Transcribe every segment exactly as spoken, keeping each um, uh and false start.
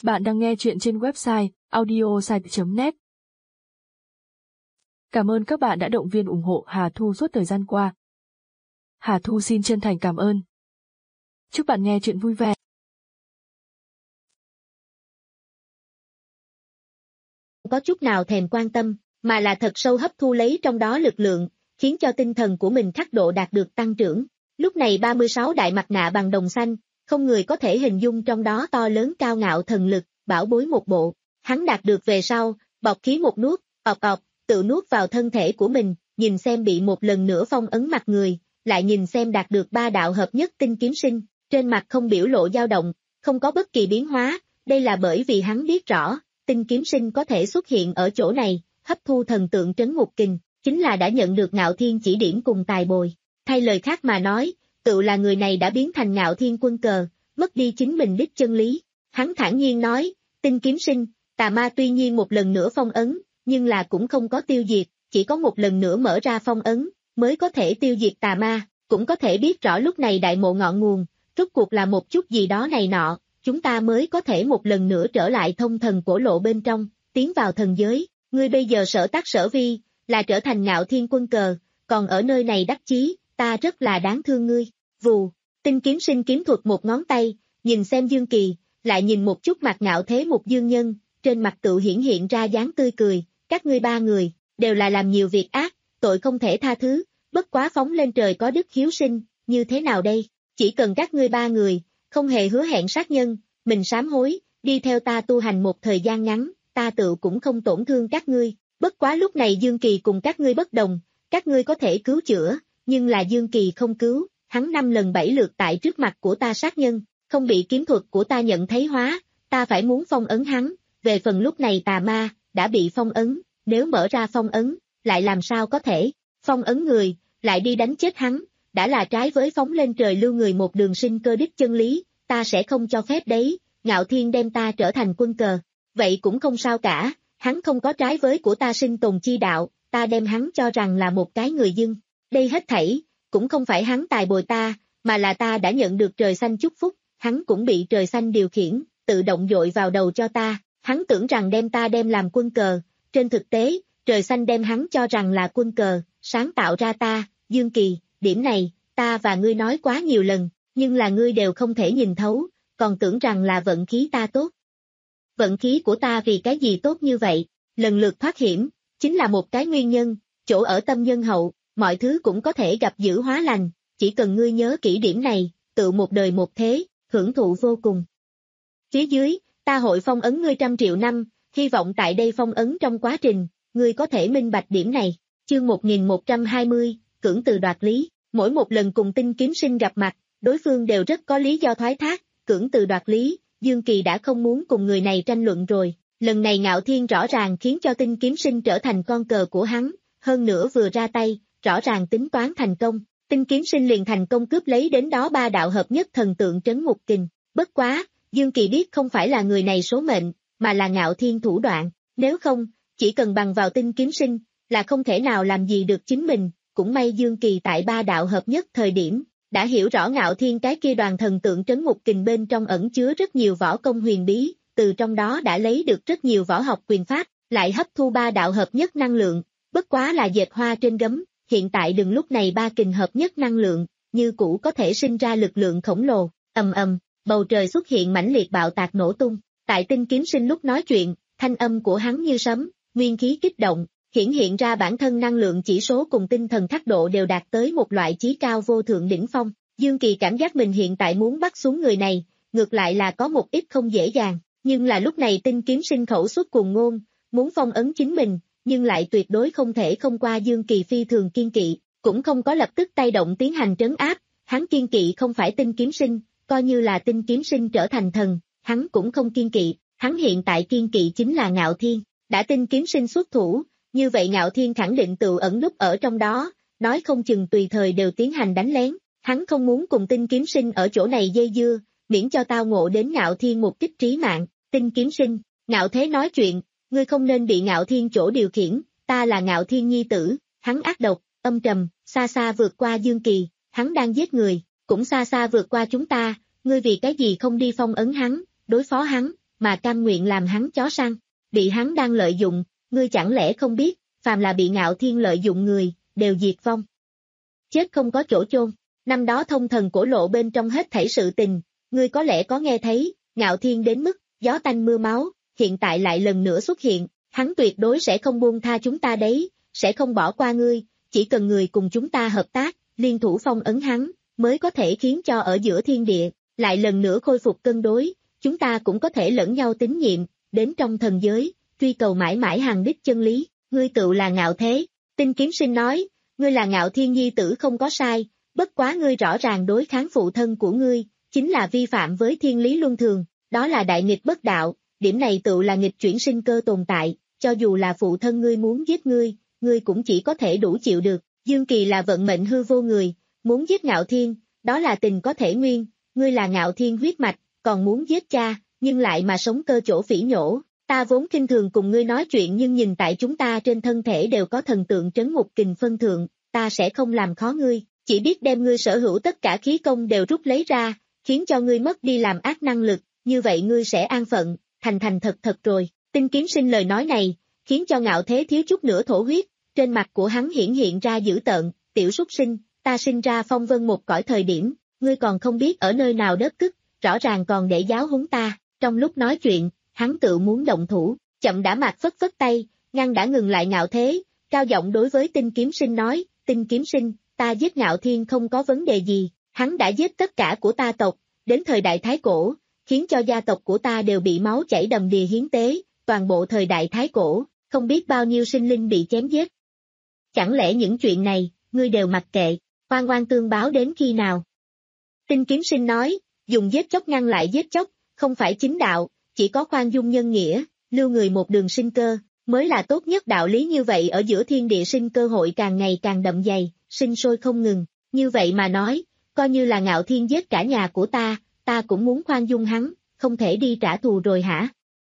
Bạn đang nghe chuyện trên website audiosite chấm net. Cảm ơn các bạn đã động viên ủng hộ Hà Thu suốt thời gian qua. Hà Thu xin chân thành cảm ơn. Chúc bạn nghe chuyện vui vẻ. Có chút nào thèm quan tâm, mà là thật sâu hấp thu lấy trong đó lực lượng, khiến cho tinh thần của mình khắc độ đạt được tăng trưởng. Lúc này ba mươi sáu đại mặt nạ bằng đồng xanh, không người có thể hình dung trong đó to lớn cao ngạo thần lực, bảo bối một bộ. Hắn đạt được về sau, bọc khí một nuốt, ọc ọc, tự nuốt vào thân thể của mình, nhìn xem bị một lần nữa phong ấn mặt người, lại nhìn xem đạt được ba đạo hợp nhất tinh kiếm sinh, trên mặt không biểu lộ dao động, không có bất kỳ biến hóa, đây là bởi vì hắn biết rõ, tinh kiếm sinh có thể xuất hiện ở chỗ này, hấp thu thần tượng trấn ngục kình, chính là đã nhận được Ngạo Thiên chỉ điểm cùng tài bồi. Thay lời khác mà nói, tự là người này đã biến thành Ngạo Thiên quân cờ, mất đi chính mình đích chân lý. Hắn thản nhiên nói, tinh kiếm sinh, tà ma tuy nhiên một lần nữa phong ấn, nhưng là cũng không có tiêu diệt, chỉ có một lần nữa mở ra phong ấn, mới có thể tiêu diệt tà ma, cũng có thể biết rõ lúc này đại mộ ngọn nguồn, rốt cuộc là một chút gì đó này nọ, chúng ta mới có thể một lần nữa trở lại thông thần cổ lộ bên trong, tiến vào thần giới. Ngươi bây giờ sở tác sở vi, là trở thành Ngạo Thiên quân cờ, còn ở nơi này đắc chí, ta rất là đáng thương ngươi. Vù, tinh kiếm sinh kiếm thuật một ngón tay, nhìn xem Dương Kỳ, lại nhìn một chút mặt ngạo thế một dương nhân, trên mặt tự hiển hiện ra dáng tươi cười, các ngươi ba người, đều là làm nhiều việc ác, tội không thể tha thứ, bất quá phóng lên trời có đức hiếu sinh, như thế nào đây? Chỉ cần các ngươi ba người, không hề hứa hẹn sát nhân, mình sám hối, đi theo ta tu hành một thời gian ngắn, ta tự cũng không tổn thương các ngươi, bất quá lúc này Dương Kỳ cùng các ngươi bất đồng, các ngươi có thể cứu chữa, nhưng là Dương Kỳ không cứu, hắn năm lần bảy lượt tại trước mặt của ta sát nhân, không bị kiếm thuật của ta nhận thấy hóa, ta phải muốn phong ấn hắn, về phần lúc này tà ma, đã bị phong ấn, nếu mở ra phong ấn, lại làm sao có thể, phong ấn người, lại đi đánh chết hắn, đã là trái với phóng lên trời lưu người một đường sinh cơ đích chân lý, ta sẽ không cho phép đấy, Ngạo Thiên đem ta trở thành quân cờ, vậy cũng không sao cả, hắn không có trái với của ta sinh tồn chi đạo, ta đem hắn cho rằng là một cái người dưng, đây hết thảy, cũng không phải hắn tài bồi ta, mà là ta đã nhận được trời xanh chúc phúc, hắn cũng bị trời xanh điều khiển, tự động dội vào đầu cho ta, hắn tưởng rằng đem ta đem làm quân cờ, trên thực tế, trời xanh đem hắn cho rằng là quân cờ, sáng tạo ra ta, Dương Kỳ, điểm này, ta và ngươi nói quá nhiều lần, nhưng là ngươi đều không thể nhìn thấu, còn tưởng rằng là vận khí ta tốt. Vận khí của ta vì cái gì tốt như vậy, lần lượt thoát hiểm, chính là một cái nguyên nhân, chỗ ở tâm nhân hậu, mọi thứ cũng có thể gặp dữ hóa lành, chỉ cần ngươi nhớ kỹ điểm này, tự một đời một thế, hưởng thụ vô cùng. Phía dưới, ta hội phong ấn ngươi trăm triệu năm, hy vọng tại đây phong ấn trong quá trình, ngươi có thể minh bạch điểm này. Chương một nghìn một trăm hai mươi, cưỡng từ đoạt lý, mỗi một lần cùng tinh kiếm sinh gặp mặt, đối phương đều rất có lý do thoái thác, cưỡng từ đoạt lý, Dương Kỳ đã không muốn cùng người này tranh luận rồi, lần này Ngạo Thiên rõ ràng khiến cho tinh kiếm sinh trở thành con cờ của hắn, hơn nữa vừa ra tay, rõ ràng tính toán thành công, tinh kiếm sinh liền thành công cướp lấy đến đó ba đạo hợp nhất thần tượng trấn ngục kình, bất quá, Dương Kỳ biết không phải là người này số mệnh, mà là Ngạo Thiên thủ đoạn, nếu không, chỉ cần bằng vào tinh kiếm sinh, là không thể nào làm gì được chính mình, cũng may Dương Kỳ tại ba đạo hợp nhất thời điểm, đã hiểu rõ Ngạo Thiên cái kia đoàn thần tượng trấn ngục kình bên trong ẩn chứa rất nhiều võ công huyền bí, từ trong đó đã lấy được rất nhiều võ học quyền pháp, lại hấp thu ba đạo hợp nhất năng lượng, bất quá là dệt hoa trên gấm, hiện tại đừng lúc này ba kình hợp nhất năng lượng, như cũ có thể sinh ra lực lượng khổng lồ, ầm ầm, bầu trời xuất hiện mãnh liệt bạo tạc nổ tung, tại tinh kiếm sinh lúc nói chuyện, thanh âm của hắn như sấm, nguyên khí kích động, hiển hiện ra bản thân năng lượng chỉ số cùng tinh thần khắc độ đều đạt tới một loại chí cao vô thượng đỉnh phong, Dương Kỳ cảm giác mình hiện tại muốn bắt xuống người này, ngược lại là có một ít không dễ dàng, nhưng là lúc này tinh kiếm sinh khẩu xuất cùng ngôn, muốn phong ấn chính mình, nhưng lại tuyệt đối không thể không qua Dương Kỳ phi thường kiên kỵ, cũng không có lập tức tay động tiến hành trấn áp, hắn kiên kỵ không phải tinh kiếm sinh, coi như là tinh kiếm sinh trở thành thần, hắn cũng không kiên kỵ, hắn hiện tại kiên kỵ chính là Ngạo Thiên, đã tinh kiếm sinh xuất thủ, như vậy Ngạo Thiên khẳng định tự ẩn núp ở trong đó, nói không chừng tùy thời đều tiến hành đánh lén, hắn không muốn cùng tinh kiếm sinh ở chỗ này dây dưa, miễn cho tao ngộ đến Ngạo Thiên một kích trí mạng, tinh kiếm sinh, Ngạo Thế nói chuyện, ngươi không nên bị Ngạo Thiên chỗ điều khiển, ta là Ngạo Thiên nhi tử, hắn ác độc, âm trầm, xa xa vượt qua Dương Kỳ, hắn đang giết người, cũng xa xa vượt qua chúng ta, ngươi vì cái gì không đi phong ấn hắn, đối phó hắn, mà cam nguyện làm hắn chó săn, bị hắn đang lợi dụng, ngươi chẳng lẽ không biết, phàm là bị Ngạo Thiên lợi dụng người, đều diệt vong. Chết không có chỗ chôn, năm đó thông thần cổ lộ bên trong hết thảy sự tình, ngươi có lẽ có nghe thấy, Ngạo Thiên đến mức, gió tanh mưa máu, hiện tại lại lần nữa xuất hiện, hắn tuyệt đối sẽ không buông tha chúng ta đấy, sẽ không bỏ qua ngươi, chỉ cần người cùng chúng ta hợp tác, liên thủ phong ấn hắn, mới có thể khiến cho ở giữa thiên địa, lại lần nữa khôi phục cân đối, chúng ta cũng có thể lẫn nhau tín nhiệm, đến trong thần giới, truy cầu mãi mãi hàng đích chân lý, ngươi tự là Ngạo Thế. Tinh Kiếm Sinh nói, ngươi là Ngạo Thiên nhi tử không có sai, bất quá ngươi rõ ràng đối kháng phụ thân của ngươi, chính là vi phạm với thiên lý luân thường, đó là đại nghịch bất đạo, điểm này tự là nghịch chuyển sinh cơ tồn tại, cho dù là phụ thân ngươi muốn giết ngươi, ngươi cũng chỉ có thể đủ chịu được, Dương Kỳ là vận mệnh hư vô người, muốn giết Ngạo Thiên, đó là tình có thể nguyên, ngươi là Ngạo Thiên huyết mạch, còn muốn giết cha, nhưng lại mà sống cơ chỗ phỉ nhổ, ta vốn kinh thường cùng ngươi nói chuyện nhưng nhìn tại chúng ta trên thân thể đều có thần tượng trấn ngục kình phân thượng, ta sẽ không làm khó ngươi, chỉ biết đem ngươi sở hữu tất cả khí công đều rút lấy ra, khiến cho ngươi mất đi làm ác năng lực, như vậy ngươi sẽ an phận, thành thành thật thật rồi. Tinh Kiếm Sinh lời nói này, khiến cho Ngạo Thế thiếu chút nữa thổ huyết, trên mặt của hắn hiển hiện ra dữ tợn, tiểu súc sinh, ta sinh ra phong vân một cõi thời điểm, ngươi còn không biết ở nơi nào đất cức, rõ ràng còn để giáo huấn ta, trong lúc nói chuyện, hắn tự muốn động thủ, chậm đã mặt phất phất tay, ngăn đã ngừng lại Ngạo Thế, cao giọng đối với Tinh Kiếm Sinh nói, Tinh Kiếm Sinh, ta giết Ngạo Thiên không có vấn đề gì, hắn đã giết tất cả của ta tộc, đến thời đại Thái Cổ, khiến cho gia tộc của ta đều bị máu chảy đầm đìa hiến tế, toàn bộ thời đại Thái Cổ, không biết bao nhiêu sinh linh bị chém giết. Chẳng lẽ những chuyện này, ngươi đều mặc kệ, oan oan tương báo đến khi nào? Tinh Kiếm Sinh nói, dùng giết chóc ngăn lại giết chóc, không phải chính đạo, chỉ có khoan dung nhân nghĩa, lưu người một đường sinh cơ, mới là tốt nhất đạo lý như vậy ở giữa thiên địa sinh cơ hội càng ngày càng đậm dày, sinh sôi không ngừng, như vậy mà nói, coi như là Ngạo Thiên giết cả nhà của ta, ta cũng muốn khoan dung hắn, không thể đi trả thù rồi hả?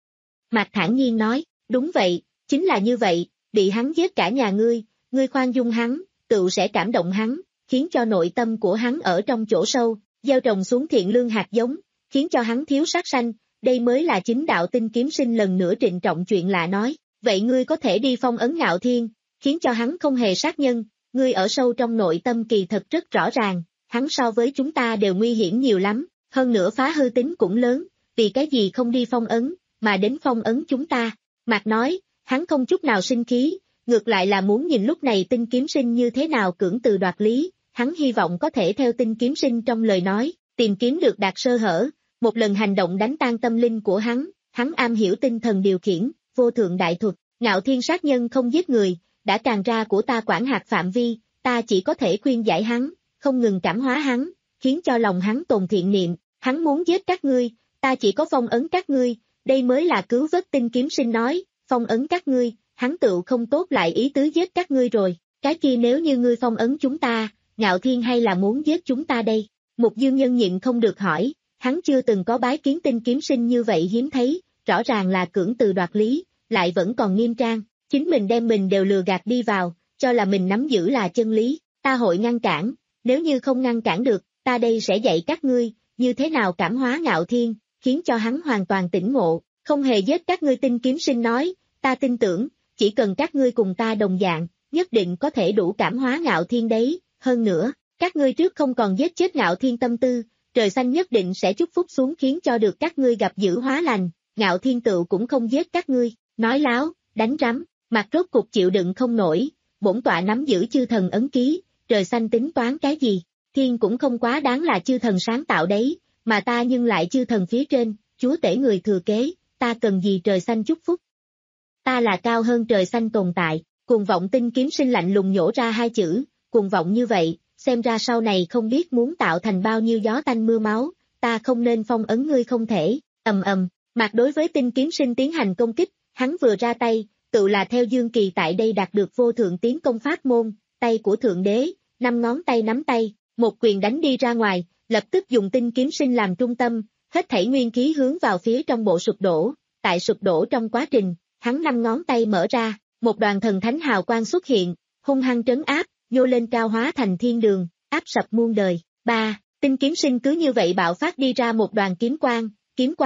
Mạc thản nhiên nói, đúng vậy, chính là như vậy, bị hắn giết cả nhà ngươi, ngươi khoan dung hắn, tự sẽ cảm động hắn, khiến cho nội tâm của hắn ở trong chỗ sâu, gieo trồng xuống thiện lương hạt giống, khiến cho hắn thiếu sát sanh, đây mới là chính đạo. Tinh Kiếm Sinh lần nữa trịnh trọng chuyện lạ nói, vậy ngươi có thể đi phong ấn Ngạo Thiên, khiến cho hắn không hề sát nhân, ngươi ở sâu trong nội tâm kỳ thật rất rõ ràng, hắn so với chúng ta đều nguy hiểm nhiều lắm, hơn nữa phá hư tính cũng lớn, vì cái gì không đi phong ấn, mà đến phong ấn chúng ta, Mạc nói, hắn không chút nào sinh khí, ngược lại là muốn nhìn lúc này Tinh Kiếm Sinh như thế nào cưỡng từ đoạt lý, hắn hy vọng có thể theo Tinh Kiếm Sinh trong lời nói, tìm kiếm được đạt sơ hở, một lần hành động đánh tan tâm linh của hắn, hắn am hiểu tinh thần điều khiển, vô thượng đại thuật, Ngạo Thiên sát nhân không giết người, đã tràn ra của ta quản hạt phạm vi, ta chỉ có thể khuyên giải hắn, không ngừng cảm hóa hắn, khiến cho lòng hắn tồn thiện niệm, hắn muốn giết các ngươi, ta chỉ có phong ấn các ngươi, đây mới là cứu vớt. Tinh Kiếm Sinh nói, phong ấn các ngươi, hắn tự không tốt lại ý tứ giết các ngươi rồi, cái kia nếu như ngươi phong ấn chúng ta, Ngạo Thiên hay là muốn giết chúng ta đây? Mục Dương Nhân nhịn không được hỏi, hắn chưa từng có bái kiến Tinh Kiếm Sinh như vậy hiếm thấy, rõ ràng là cưỡng từ đoạt lý, lại vẫn còn nghiêm trang, chính mình đem mình đều lừa gạt đi vào, cho là mình nắm giữ là chân lý, ta hội ngăn cản, nếu như không ngăn cản được, ta đây sẽ dạy các ngươi, như thế nào cảm hóa Ngạo Thiên, khiến cho hắn hoàn toàn tỉnh ngộ, không hề giết các ngươi. Tinh Kiếm Sinh nói, ta tin tưởng, chỉ cần các ngươi cùng ta đồng dạng, nhất định có thể đủ cảm hóa Ngạo Thiên đấy, hơn nữa, các ngươi trước không còn giết chết Ngạo Thiên tâm tư, trời xanh nhất định sẽ chúc phúc xuống khiến cho được các ngươi gặp dữ hóa lành, Ngạo Thiên tự cũng không giết các ngươi, nói láo, đánh rắm, mặt rốt cục chịu đựng không nổi, bổn tọa nắm giữ chư thần ấn ký, trời xanh tính toán cái gì, thiên cũng không quá đáng là chư thần sáng tạo đấy, mà ta nhưng lại chư thần phía trên, chúa tể người thừa kế, ta cần gì trời xanh chúc phúc. Ta là cao hơn trời xanh tồn tại, cuồng vọng. Tinh Kiếm Sinh lạnh lùng nhổ ra hai chữ, cuồng vọng như vậy, xem ra sau này không biết muốn tạo thành bao nhiêu gió tanh mưa máu, ta không nên phong ấn ngươi không thể, ầm ầm, Mạc đối với Tinh Kiếm Sinh tiến hành công kích, hắn vừa ra tay, tự là theo Dương Kỳ tại đây đạt được vô thượng tiến công pháp môn, tay của Thượng Đế, năm ngón tay nắm tay, một quyền đánh đi ra ngoài, lập tức dùng Tinh Kiếm Sinh làm trung tâm, hết thảy nguyên khí hướng vào phía trong bộ sụp đổ, tại sụp đổ trong quá trình, hắn năm ngón tay mở ra, một đoàn thần thánh hào quang xuất hiện, hung hăng trấn áp, nhô lên cao hóa thành thiên đường, áp sập muôn đời. Ba, Tinh Kiếm Sinh cứ như vậy bạo phát đi ra một đoàn kiếm quang, kiếm quang,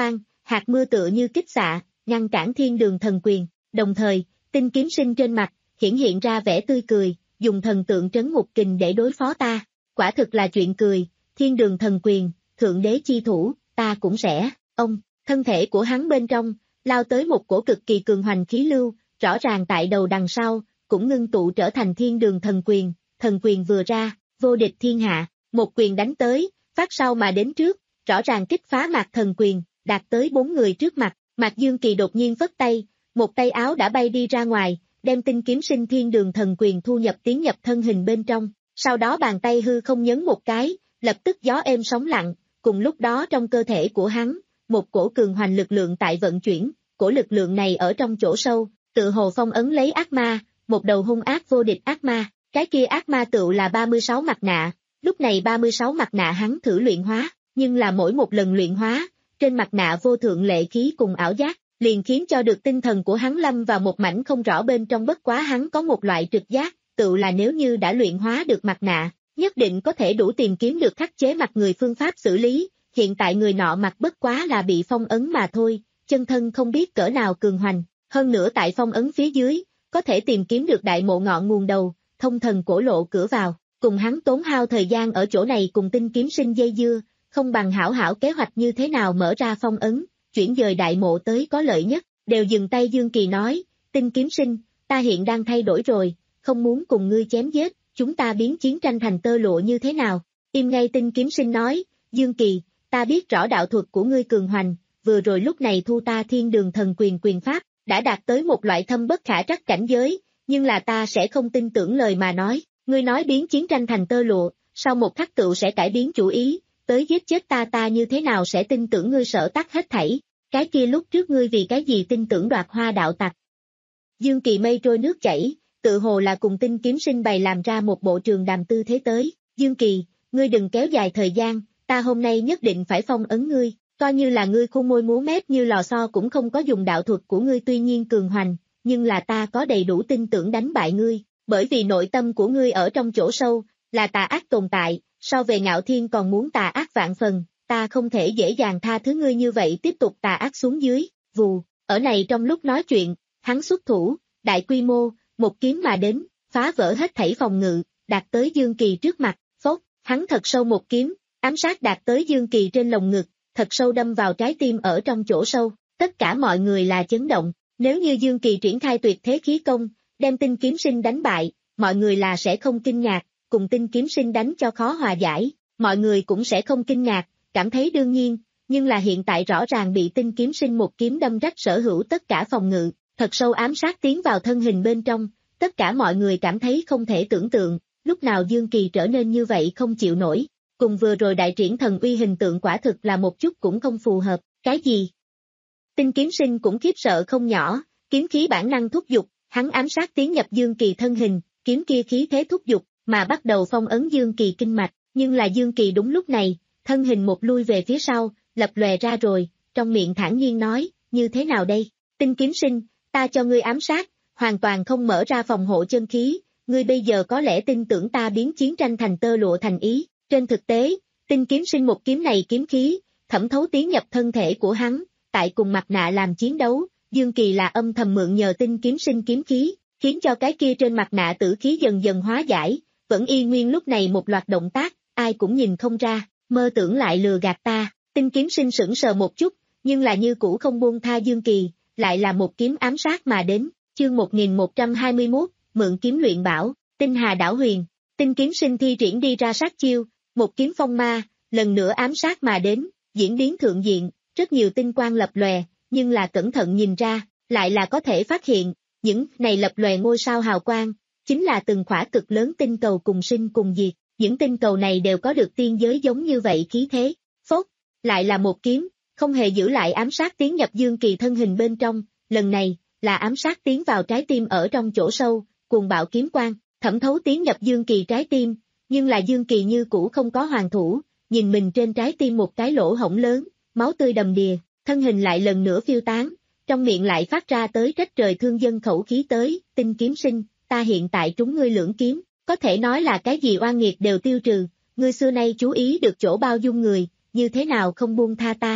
hạt mưa tựa như kích xạ, ngăn cản thiên đường thần quyền, đồng thời, Tinh Kiếm Sinh trên mặt, hiển hiện ra vẻ tươi cười, dùng thần tượng trấn ngục kình để đối phó ta, quả thực là chuyện cười, thiên đường thần quyền, thượng đế chi thủ, ta cũng sẽ, ông, thân thể của hắn bên trong, lao tới một cổ cực kỳ cường hoành khí lưu, rõ ràng tại đầu đằng sau, cũng ngưng tụ trở thành thiên đường thần quyền, thần quyền vừa ra, vô địch thiên hạ, một quyền đánh tới, phát sau mà đến trước, rõ ràng kích phá Mạc Thần quyền, đạt tới bốn người trước mặt, Mạc Dương Kỳ đột nhiên vất tay, một tay áo đã bay đi ra ngoài, đem Tinh Kiếm Sinh thiên đường thần quyền thu nhập tiến nhập thân hình bên trong, sau đó bàn tay hư không nhấn một cái, lập tức gió êm sóng lặng, cùng lúc đó trong cơ thể của hắn, một cổ cường hoành lực lượng tại vận chuyển, cổ lực lượng này ở trong chỗ sâu, tự hồ phong ấn lấy ác ma, một đầu hung ác vô địch ác ma, cái kia ác ma tựu là ba mươi sáu mặt nạ, lúc này ba mươi sáu mặt nạ hắn thử luyện hóa, nhưng là mỗi một lần luyện hóa, trên mặt nạ vô thượng lệ khí cùng ảo giác, liền khiến cho được tinh thần của hắn lâm vào một mảnh không rõ bên trong, bất quá hắn có một loại trực giác, tự là nếu như đã luyện hóa được mặt nạ, nhất định có thể đủ tìm kiếm được khắc chế mặt người phương pháp xử lý, hiện tại người nọ mặt bất quá là bị phong ấn mà thôi, chân thân không biết cỡ nào cường hoành, hơn nữa tại phong ấn phía dưới, có thể tìm kiếm được đại mộ ngọn nguồn đầu, thông thần cổ lộ cửa vào, cùng hắn tốn hao thời gian ở chỗ này cùng Tinh Kiếm Sinh dây dưa, không bằng hảo hảo kế hoạch như thế nào mở ra phong ấn, chuyển dời đại mộ tới có lợi nhất, đều dừng tay. Dương Kỳ nói, Tinh Kiếm Sinh, ta hiện đang thay đổi rồi, không muốn cùng ngươi chém giết, chúng ta biến chiến tranh thành tơ lụa như thế nào? Im ngay. Tinh Kiếm Sinh nói, Dương Kỳ, ta biết rõ đạo thuật của ngươi cường hoành, vừa rồi lúc này thu ta thiên đường thần quyền quyền pháp, đã đạt tới một loại thâm bất khả trắc cảnh giới, nhưng là ta sẽ không tin tưởng lời mà nói, ngươi nói biến chiến tranh thành tơ lụa, sau một khắc tựu sẽ cải biến chủ ý, tới giết chết ta ta như thế nào sẽ tin tưởng ngươi sở tắc hết thảy, cái kia lúc trước ngươi vì cái gì tin tưởng Đoạt Hoa đạo tặc? Dương Kỳ mây trôi nước chảy, tự hồ là cùng Tinh Kiếm Sinh bày làm ra một bộ trường đàm tư thế tới, Dương Kỳ, ngươi đừng kéo dài thời gian, ta hôm nay nhất định phải phong ấn ngươi, coi như là ngươi khô môi múa mép như lò xo cũng không có dùng đạo thuật của ngươi tuy nhiên cường hoành, nhưng là ta có đầy đủ tin tưởng đánh bại ngươi, bởi vì nội tâm của ngươi ở trong chỗ sâu, là tà ác tồn tại, so về Ngạo Thiên còn muốn tà ác vạn phần, ta không thể dễ dàng tha thứ ngươi như vậy tiếp tục tà ác xuống dưới, vù, ở này trong lúc nói chuyện, hắn xuất thủ, đại quy mô, một kiếm mà đến, phá vỡ hết thảy phòng ngự, đạt tới Dương Kỳ trước mặt, phốt, hắn thật sâu một kiếm, ám sát đạt tới Dương Kỳ trên lồng ngực, thật sâu đâm vào trái tim ở trong chỗ sâu, tất cả mọi người là chấn động, nếu như Dương Kỳ triển khai tuyệt thế khí công, đem Tinh Kiếm Sinh đánh bại, mọi người là sẽ không kinh ngạc, cùng Tinh Kiếm Sinh đánh cho khó hòa giải, mọi người cũng sẽ không kinh ngạc, cảm thấy đương nhiên, nhưng là hiện tại rõ ràng bị Tinh Kiếm Sinh một kiếm đâm rách sở hữu tất cả phòng ngự, thật sâu ám sát tiến vào thân hình bên trong, tất cả mọi người cảm thấy không thể tưởng tượng, lúc nào Dương Kỳ trở nên như vậy không chịu nổi, cùng vừa rồi đại triển thần uy hình tượng quả thực là một chút cũng không phù hợp, cái gì? Tinh Kiếm Sinh cũng khiếp sợ không nhỏ, kiếm khí bản năng thúc giục, hắn ám sát tiến nhập Dương Kỳ thân hình, kiếm kia khí thế thúc giục, mà bắt đầu phong ấn Dương Kỳ kinh mạch, nhưng là Dương Kỳ đúng lúc này, thân hình một lui về phía sau, lập lòe ra rồi, trong miệng thản nhiên nói, như thế nào đây? Tinh Kiếm Sinh, ta cho ngươi ám sát, hoàn toàn không mở ra phòng hộ chân khí, ngươi bây giờ có lẽ tin tưởng ta biến chiến tranh thành tơ lụa thành ý, trên thực tế, Tinh Kiếm Sinh một kiếm này kiếm khí, thẩm thấu tiến nhập thân thể của hắn, tại cùng mặt nạ làm chiến đấu, Dương Kỳ là âm thầm mượn nhờ Tinh Kiếm Sinh kiếm khí, khiến cho cái kia trên mặt nạ tử khí dần dần hóa giải, vẫn y nguyên lúc này một loạt động tác, ai cũng nhìn không ra, mơ tưởng lại lừa gạt ta, Tinh Kiếm Sinh sững sờ một chút, nhưng là như cũ không buông tha Dương Kỳ, lại là một kiếm ám sát mà đến, chương một nghìn một trăm hai mươi mốt, mượn kiếm luyện bảo, Tinh Hà đảo huyền, Tinh Kiếm Sinh thi triển đi ra sát chiêu, một kiếm phong ma, lần nữa ám sát mà đến, diễn biến thượng diện, rất nhiều tinh quang lập lòe, nhưng là cẩn thận nhìn ra, lại là có thể phát hiện, những này lập lòe ngôi sao hào quang, chính là từng khỏa cực lớn tinh cầu cùng sinh cùng diệt, những tinh cầu này đều có được tiên giới giống như vậy khí thế, phốt, lại là một kiếm, không hề giữ lại ám sát tiến nhập Dương Kỳ thân hình bên trong, lần này, là ám sát tiến vào trái tim ở trong chỗ sâu, cuồng bạo kiếm quang, thẩm thấu tiến nhập Dương Kỳ trái tim, nhưng là Dương Kỳ như cũ không có hoàn thủ, nhìn mình trên trái tim một cái lỗ hổng lớn, máu tươi đầm đìa, thân hình lại lần nữa phiêu tán, trong miệng lại phát ra tới trách trời thương dân khẩu khí tới, Tinh Kiếm Sinh, ta hiện tại trúng ngươi lưỡng kiếm, có thể nói là cái gì oan nghiệt đều tiêu trừ, ngươi xưa nay chú ý được chỗ bao dung người, như thế nào không buông tha ta,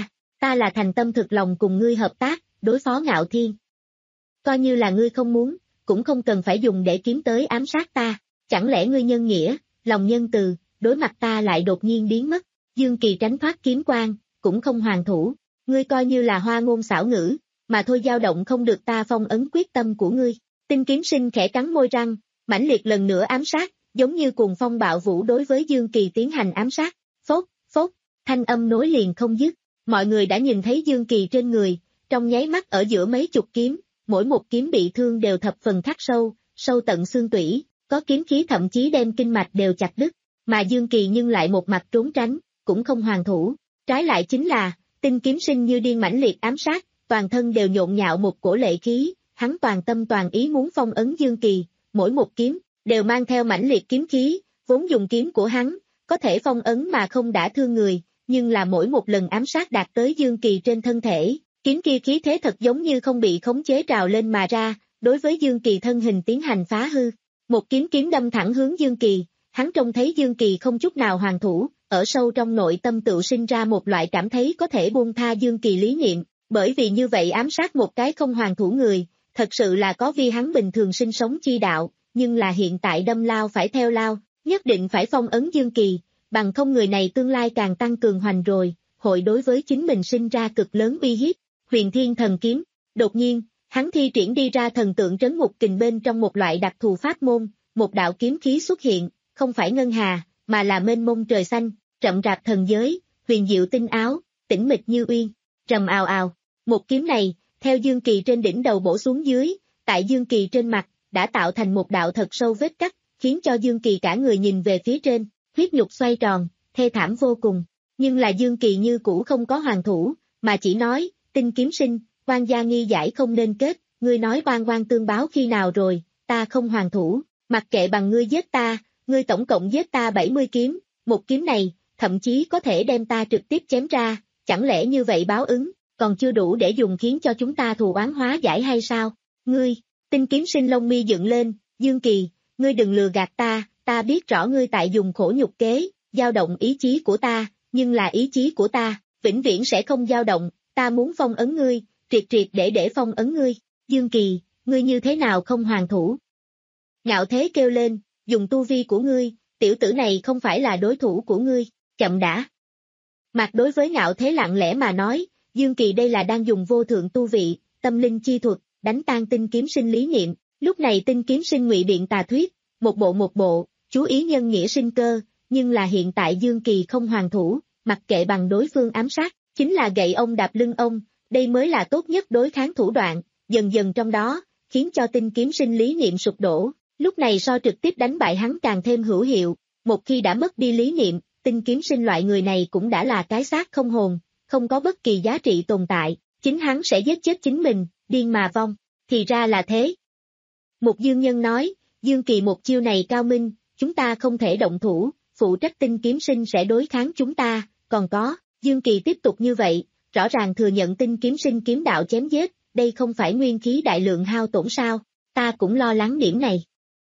ta là thành tâm thực lòng cùng ngươi hợp tác, đối phó Ngạo Thiên. Coi như là ngươi không muốn, cũng không cần phải dùng để kiếm tới ám sát ta, chẳng lẽ ngươi nhân nghĩa, lòng nhân từ, đối mặt ta lại đột nhiên biến mất. Dương Kỳ tránh thoát kiếm quang, cũng không hoàn thủ, ngươi coi như là hoa ngôn xảo ngữ, mà thôi dao động không được ta phong ấn quyết tâm của ngươi. Tinh Kiếm Sinh khẽ cắn môi răng, mãnh liệt lần nữa ám sát, giống như cuồng phong bạo vũ đối với Dương Kỳ tiến hành ám sát. Phốt, phốt, thanh âm nối liền không dứt. Mọi người đã nhìn thấy Dương Kỳ trên người, trong nháy mắt ở giữa mấy chục kiếm, mỗi một kiếm bị thương đều thập phần khắc sâu, sâu tận xương tủy, có kiếm khí thậm chí đem kinh mạch đều chặt đứt, mà Dương Kỳ nhưng lại một mặt trốn tránh, cũng không hoàn thủ. Trái lại chính là, Tinh Kiếm Sinh như điên mãnh liệt ám sát, toàn thân đều nhộn nhạo một cổ lệ khí, hắn toàn tâm toàn ý muốn phong ấn Dương Kỳ, mỗi một kiếm đều mang theo mãnh liệt kiếm khí, vốn dùng kiếm của hắn có thể phong ấn mà không đả thương người, nhưng là mỗi một lần ám sát đạt tới Dương Kỳ trên thân thể, kiếm kia khí thế thật giống như không bị khống chế trào lên mà ra, đối với Dương Kỳ thân hình tiến hành phá hư. Một kiếm kiếm đâm thẳng hướng Dương Kỳ, hắn trông thấy Dương Kỳ không chút nào hoàn thủ, ở sâu trong nội tâm tự sinh ra một loại cảm thấy có thể buông tha Dương Kỳ lý niệm, bởi vì như vậy ám sát một cái không hoàn thủ người, thật sự là có vi hắn bình thường sinh sống chi đạo, nhưng là hiện tại đâm lao phải theo lao, nhất định phải phong ấn Dương Kỳ, bằng không người này tương lai càng tăng cường hoành rồi, hội đối với chính mình sinh ra cực lớn uy hiếp. Huyền Thiên Thần Kiếm, đột nhiên, hắn thi triển đi ra thần tượng trấn ngục kình bên trong một loại đặc thù pháp môn, một đạo kiếm khí xuất hiện, không phải ngân hà, mà là mênh mông trời xanh, rậm rạp thần giới, huyền diệu tinh áo, tĩnh mịch như uyên, rầm ào ào. Một kiếm này, theo Dương Kỳ trên đỉnh đầu bổ xuống dưới, tại Dương Kỳ trên mặt, đã tạo thành một đạo thật sâu vết cắt, khiến cho Dương Kỳ cả người nhìn về phía trên, huyết nhục xoay tròn, thê thảm vô cùng. Nhưng là Dương Kỳ như cũ không có hoàn thủ, mà chỉ nói, Tinh Kiếm Sinh, oan gia nghi giải không nên kết, ngươi nói oan oan tương báo khi nào rồi, ta không hoàn thủ, mặc kệ bằng ngươi giết ta, ngươi tổng cộng giết ta bảy mươi kiếm, một kiếm này, thậm chí có thể đem ta trực tiếp chém ra, chẳng lẽ như vậy báo ứng, còn chưa đủ để dùng khiến cho chúng ta thù oán hóa giải hay sao? Ngươi, Tinh Kiếm Sinh lông mi dựng lên, Dương Kỳ, ngươi đừng lừa gạt ta, ta biết rõ ngươi tại dùng khổ nhục kế, dao động ý chí của ta, nhưng là ý chí của ta, vĩnh viễn sẽ không dao động, ta muốn phong ấn ngươi, triệt triệt để để phong ấn ngươi. Dương Kỳ, ngươi như thế nào không hoàn thủ? Ngạo Thế kêu lên, dùng tu vi của ngươi, tiểu tử này không phải là đối thủ của ngươi, chậm đã. Mặt đối với Ngạo Thế lặng lẽ mà nói, Dương Kỳ đây là đang dùng vô thượng tu vị, tâm linh chi thuật, đánh tan Tinh Kiếm Sinh lý niệm. Lúc này Tinh Kiếm Sinh ngụy biện tà thuyết, một bộ một bộ, chú ý nhân nghĩa sinh cơ, nhưng là hiện tại Dương Kỳ không hoàn thủ, mặc kệ bằng đối phương ám sát, chính là gậy ông đạp lưng ông, đây mới là tốt nhất đối kháng thủ đoạn, dần dần trong đó, khiến cho Tinh Kiếm Sinh lý niệm sụp đổ, lúc này so trực tiếp đánh bại hắn càng thêm hữu hiệu, một khi đã mất đi lý niệm, Tinh Kiếm Sinh loại người này cũng đã là cái xác không hồn, không có bất kỳ giá trị tồn tại, chính hắn sẽ giết chết chính mình, điên mà vong, thì ra là thế. Một dương nhân nói, Dương Kỳ một chiêu này cao minh, chúng ta không thể động thủ, phụ trách Tinh Kiếm Sinh sẽ đối kháng chúng ta, còn có, Dương Kỳ tiếp tục như vậy, rõ ràng thừa nhận Tinh Kiếm Sinh kiếm đạo chém giết, đây không phải nguyên khí đại lượng hao tổn sao, ta cũng lo lắng điểm này.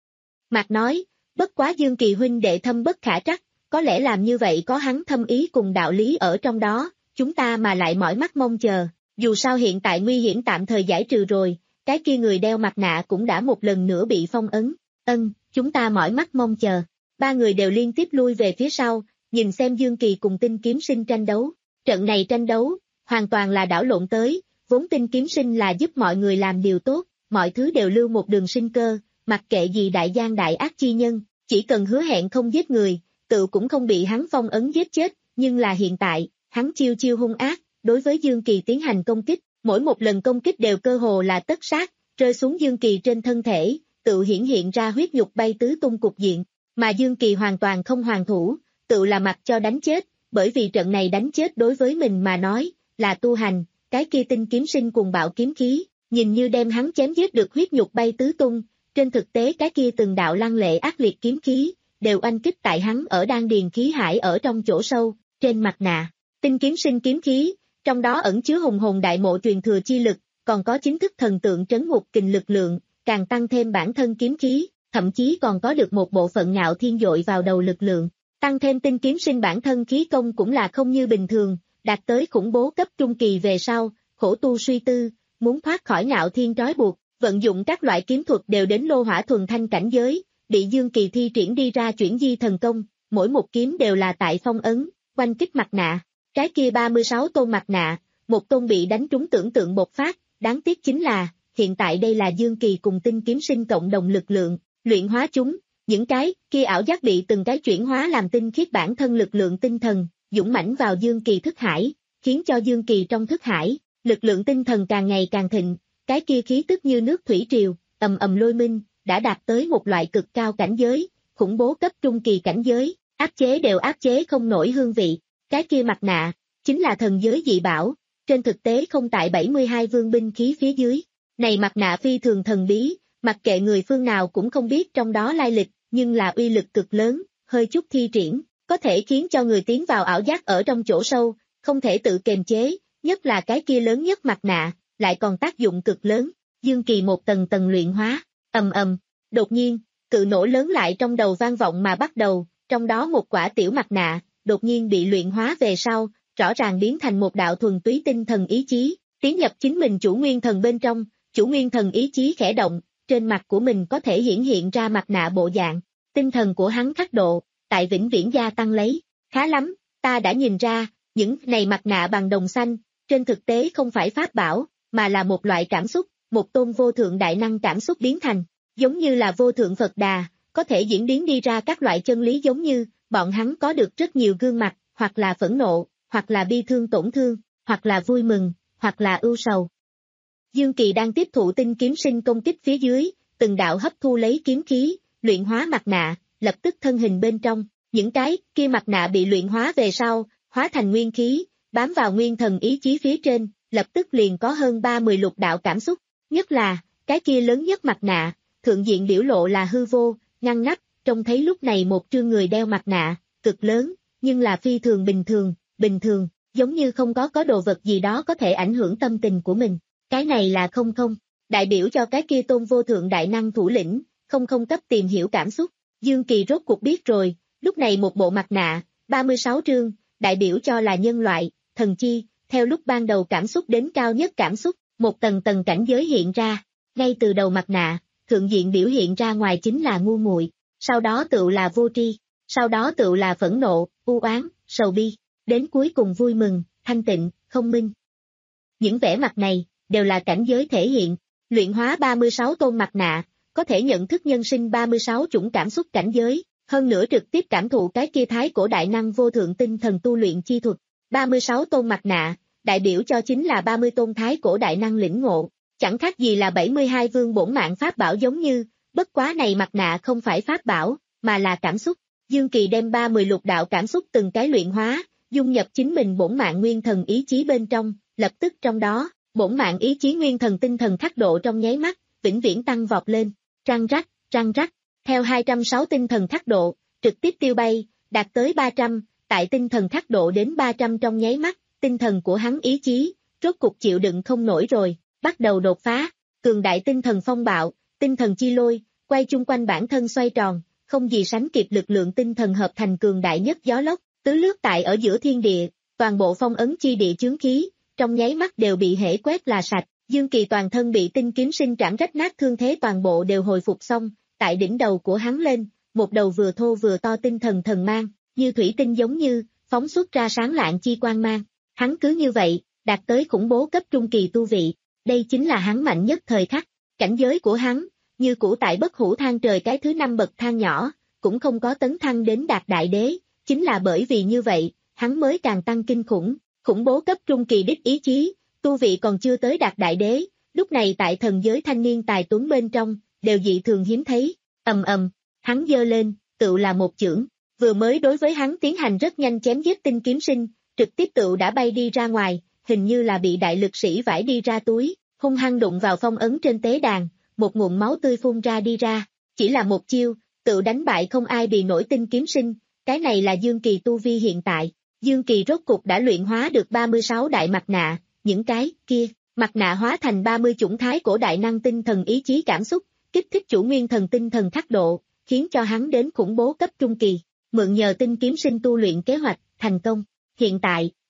Mạc nói, bất quá Dương Kỳ huynh đệ thâm bất khả trắc, có lẽ làm như vậy có hắn thâm ý cùng đạo lý ở trong đó, chúng ta mà lại mỏi mắt mong chờ, dù sao hiện tại nguy hiểm tạm thời giải trừ rồi, cái kia người đeo mặt nạ cũng đã một lần nữa bị phong ấn, ân, chúng ta mỏi mắt mong chờ. Ba người đều liên tiếp lui về phía sau, nhìn xem Dương Kỳ cùng Tinh Kiếm Sinh tranh đấu, trận này tranh đấu, hoàn toàn là đảo lộn tới, vốn Tinh Kiếm Sinh là giúp mọi người làm điều tốt, mọi thứ đều lưu một đường sinh cơ, mặc kệ gì đại gian đại ác chi nhân, chỉ cần hứa hẹn không giết người, tự cũng không bị hắn phong ấn giết chết, nhưng là hiện tại, hắn chiêu chiêu hung ác, đối với Dương Kỳ tiến hành công kích, mỗi một lần công kích đều cơ hồ là tất sát, rơi xuống Dương Kỳ trên thân thể, tự hiển hiện ra huyết nhục bay tứ tung cục diện, mà Dương Kỳ hoàn toàn không hoàn thủ, tự là mặc cho đánh chết, bởi vì trận này đánh chết đối với mình mà nói, là tu hành, cái kia Tinh Kiếm Sinh cùng bạo kiếm khí, nhìn như đem hắn chém giết được huyết nhục bay tứ tung, trên thực tế cái kia từng đạo lăng lệ ác liệt kiếm khí, đều oanh kích tại hắn ở đan điền khí hải ở trong chỗ sâu, trên mặt nạ, Tinh Kiếm Sinh kiếm khí, trong đó ẩn chứa hùng hồn đại mộ truyền thừa chi lực, còn có chính thức thần tượng trấn ngục kình lực lượng, càng tăng thêm bản thân kiếm khí, thậm chí còn có được một bộ phận Ngạo Thiên dội vào đầu lực lượng, tăng thêm Tinh Kiếm Sinh bản thân khí công cũng là không như bình thường, đạt tới khủng bố cấp trung kỳ về sau, khổ tu suy tư, muốn thoát khỏi ngạo thiên trói buộc, vận dụng các loại kiếm thuật đều đến lô hỏa thuần thanh cảnh giới, bị Dương Kỳ thi triển đi ra chuyển di thần công, mỗi một kiếm đều là tại phong ấn, quanh kích mặt nạ. Cái kia ba mươi sáu tôn mặt nạ, một tôn bị đánh trúng tưởng tượng bộc phát, đáng tiếc chính là, hiện tại đây là Dương Kỳ cùng tinh kiếm sinh cộng đồng lực lượng, luyện hóa chúng, những cái kia ảo giác bị từng cái chuyển hóa làm tinh khiết bản thân lực lượng tinh thần, dũng mãnh vào Dương Kỳ thức hải, khiến cho Dương Kỳ trong thức hải, lực lượng tinh thần càng ngày càng thịnh, cái kia khí tức như nước thủy triều, ầm ầm lôi minh, đã đạt tới một loại cực cao cảnh giới, khủng bố cấp trung kỳ cảnh giới, áp chế đều áp chế không nổi hương vị. Cái kia mặt nạ, chính là thần giới dị bảo, trên thực tế không tại bảy mươi hai vương binh khí phía dưới. Này mặt nạ phi thường thần bí, mặc kệ người phương nào cũng không biết trong đó lai lịch, nhưng là uy lực cực lớn, hơi chút thi triển, có thể khiến cho người tiến vào ảo giác ở trong chỗ sâu, không thể tự kiềm chế, nhất là cái kia lớn nhất mặt nạ, lại còn tác dụng cực lớn. Dương Kỳ một tầng tầng luyện hóa, ầm ầm, đột nhiên, cự nổ lớn lại trong đầu vang vọng mà bắt đầu, trong đó một quả tiểu mặt nạ, đột nhiên bị luyện hóa về sau, rõ ràng biến thành một đạo thuần túy tinh thần ý chí, tiến nhập chính mình chủ nguyên thần bên trong, chủ nguyên thần ý chí khẽ động, trên mặt của mình có thể hiển hiện ra mặt nạ bộ dạng, tinh thần của hắn khắc độ, tại vĩnh viễn gia tăng lấy, khá lắm, ta đã nhìn ra, những này mặt nạ bằng đồng xanh, trên thực tế không phải pháp bảo, mà là một loại cảm xúc, một tôn vô thượng đại năng cảm xúc biến thành, giống như là vô thượng Phật Đà, có thể diễn biến đi ra các loại chân lý giống như, bọn hắn có được rất nhiều gương mặt, hoặc là phẫn nộ, hoặc là bi thương tổn thương, hoặc là vui mừng, hoặc là ưu sầu. Dương Kỳ đang tiếp thụ tinh kiếm sinh công kích phía dưới, từng đạo hấp thu lấy kiếm khí, luyện hóa mặt nạ, lập tức thân hình bên trong, những cái kia mặt nạ bị luyện hóa về sau, hóa thành nguyên khí, bám vào nguyên thần ý chí phía trên, lập tức liền có hơn ba mươi lục đạo cảm xúc, nhất là, cái kia lớn nhất mặt nạ, thượng diện biểu lộ là hư vô, ngăn nắp, trông thấy lúc này một trương người đeo mặt nạ, cực lớn, nhưng là phi thường bình thường, bình thường, giống như không có có đồ vật gì đó có thể ảnh hưởng tâm tình của mình. Cái này là không không, đại biểu cho cái kia tôn vô thượng đại năng thủ lĩnh, không không cấp tìm hiểu cảm xúc. Dương Kỳ rốt cuộc biết rồi, lúc này một bộ mặt nạ, ba mươi sáu trương, đại biểu cho là nhân loại, thần chi, theo lúc ban đầu cảm xúc đến cao nhất cảm xúc, một tầng tầng cảnh giới hiện ra, ngay từ đầu mặt nạ, thượng diện biểu hiện ra ngoài chính là ngu muội, sau đó tự là vô tri, sau đó tự là phẫn nộ, u oán, sầu bi, đến cuối cùng vui mừng, thanh tịnh, không minh. Những vẻ mặt này, đều là cảnh giới thể hiện, luyện hóa ba mươi sáu tôn mặt nạ, có thể nhận thức nhân sinh ba mươi sáu chủng cảm xúc cảnh giới, hơn nữa trực tiếp cảm thụ cái kia thái cổ đại năng vô thượng tinh thần tu luyện chi thuật. ba mươi sáu tôn mặt nạ, đại biểu cho chính là ba mươi tôn thái cổ đại năng lĩnh ngộ, chẳng khác gì là bảy mươi hai vương bổn mạng pháp bảo giống như, bất quá này mặt nạ không phải pháp bảo, mà là cảm xúc. Dương Kỳ đem ba mươi lục đạo cảm xúc từng cái luyện hóa, dung nhập chính mình bổn mạng nguyên thần ý chí bên trong, lập tức trong đó, bổn mạng ý chí nguyên thần tinh thần khắc độ trong nháy mắt, vĩnh viễn tăng vọt lên, răng rắc, răng rắc, theo hai trăm sáu tinh thần khắc độ, trực tiếp tiêu bay, đạt tới ba trăm, tại tinh thần khắc độ đến ba trăm trong nháy mắt, tinh thần của hắn ý chí, rốt cục chịu đựng không nổi rồi, bắt đầu đột phá, cường đại tinh thần phong bạo, tinh thần chi lôi, quay chung quanh bản thân xoay tròn, không gì sánh kịp lực lượng tinh thần hợp thành cường đại nhất gió lốc, tứ lướt tại ở giữa thiên địa, toàn bộ phong ấn chi địa chướng khí, trong nháy mắt đều bị hễ quét là sạch, Dương Kỳ toàn thân bị tinh kiếm sinh trảm rách nát thương thế toàn bộ đều hồi phục xong, tại đỉnh đầu của hắn lên, một đầu vừa thô vừa to tinh thần thần mang, như thủy tinh giống như, phóng xuất ra sáng lạng chi quang mang, hắn cứ như vậy, đạt tới khủng bố cấp trung kỳ tu vị, đây chính là hắn mạnh nhất thời khắc, cảnh giới của hắn, như cũ tại bất hủ thang trời cái thứ năm bậc thang nhỏ, cũng không có tấn thăng đến đạt đại đế, chính là bởi vì như vậy, hắn mới càng tăng kinh khủng. Khủng bố cấp trung kỳ đích ý chí, tu vị còn chưa tới đạt đại đế, lúc này tại thần giới thanh niên tài tuấn bên trong, đều dị thường hiếm thấy, ầm ầm, hắn giơ lên, tự là một chưởng, vừa mới đối với hắn tiến hành rất nhanh chém giết tinh kiếm sinh, trực tiếp tự đã bay đi ra ngoài, hình như là bị đại lực sĩ vải đi ra túi, hung hăng đụng vào phong ấn trên tế đàn, một nguồn máu tươi phun ra đi ra, chỉ là một chiêu, tự đánh bại không ai bị nổi tinh kiếm sinh, cái này là Dương Kỳ tu vi hiện tại. Dương Kỳ rốt cục đã luyện hóa được ba mươi sáu đại mặt nạ, những cái kia, mặt nạ hóa thành ba mươi chủng thái cổ đại năng tinh thần ý chí cảm xúc, kích thích chủ nguyên thần tinh thần khắc độ, khiến cho hắn đến khủng bố cấp trung kỳ, mượn nhờ tinh kiếm sinh tu luyện kế hoạch, thành công. Hiện tại,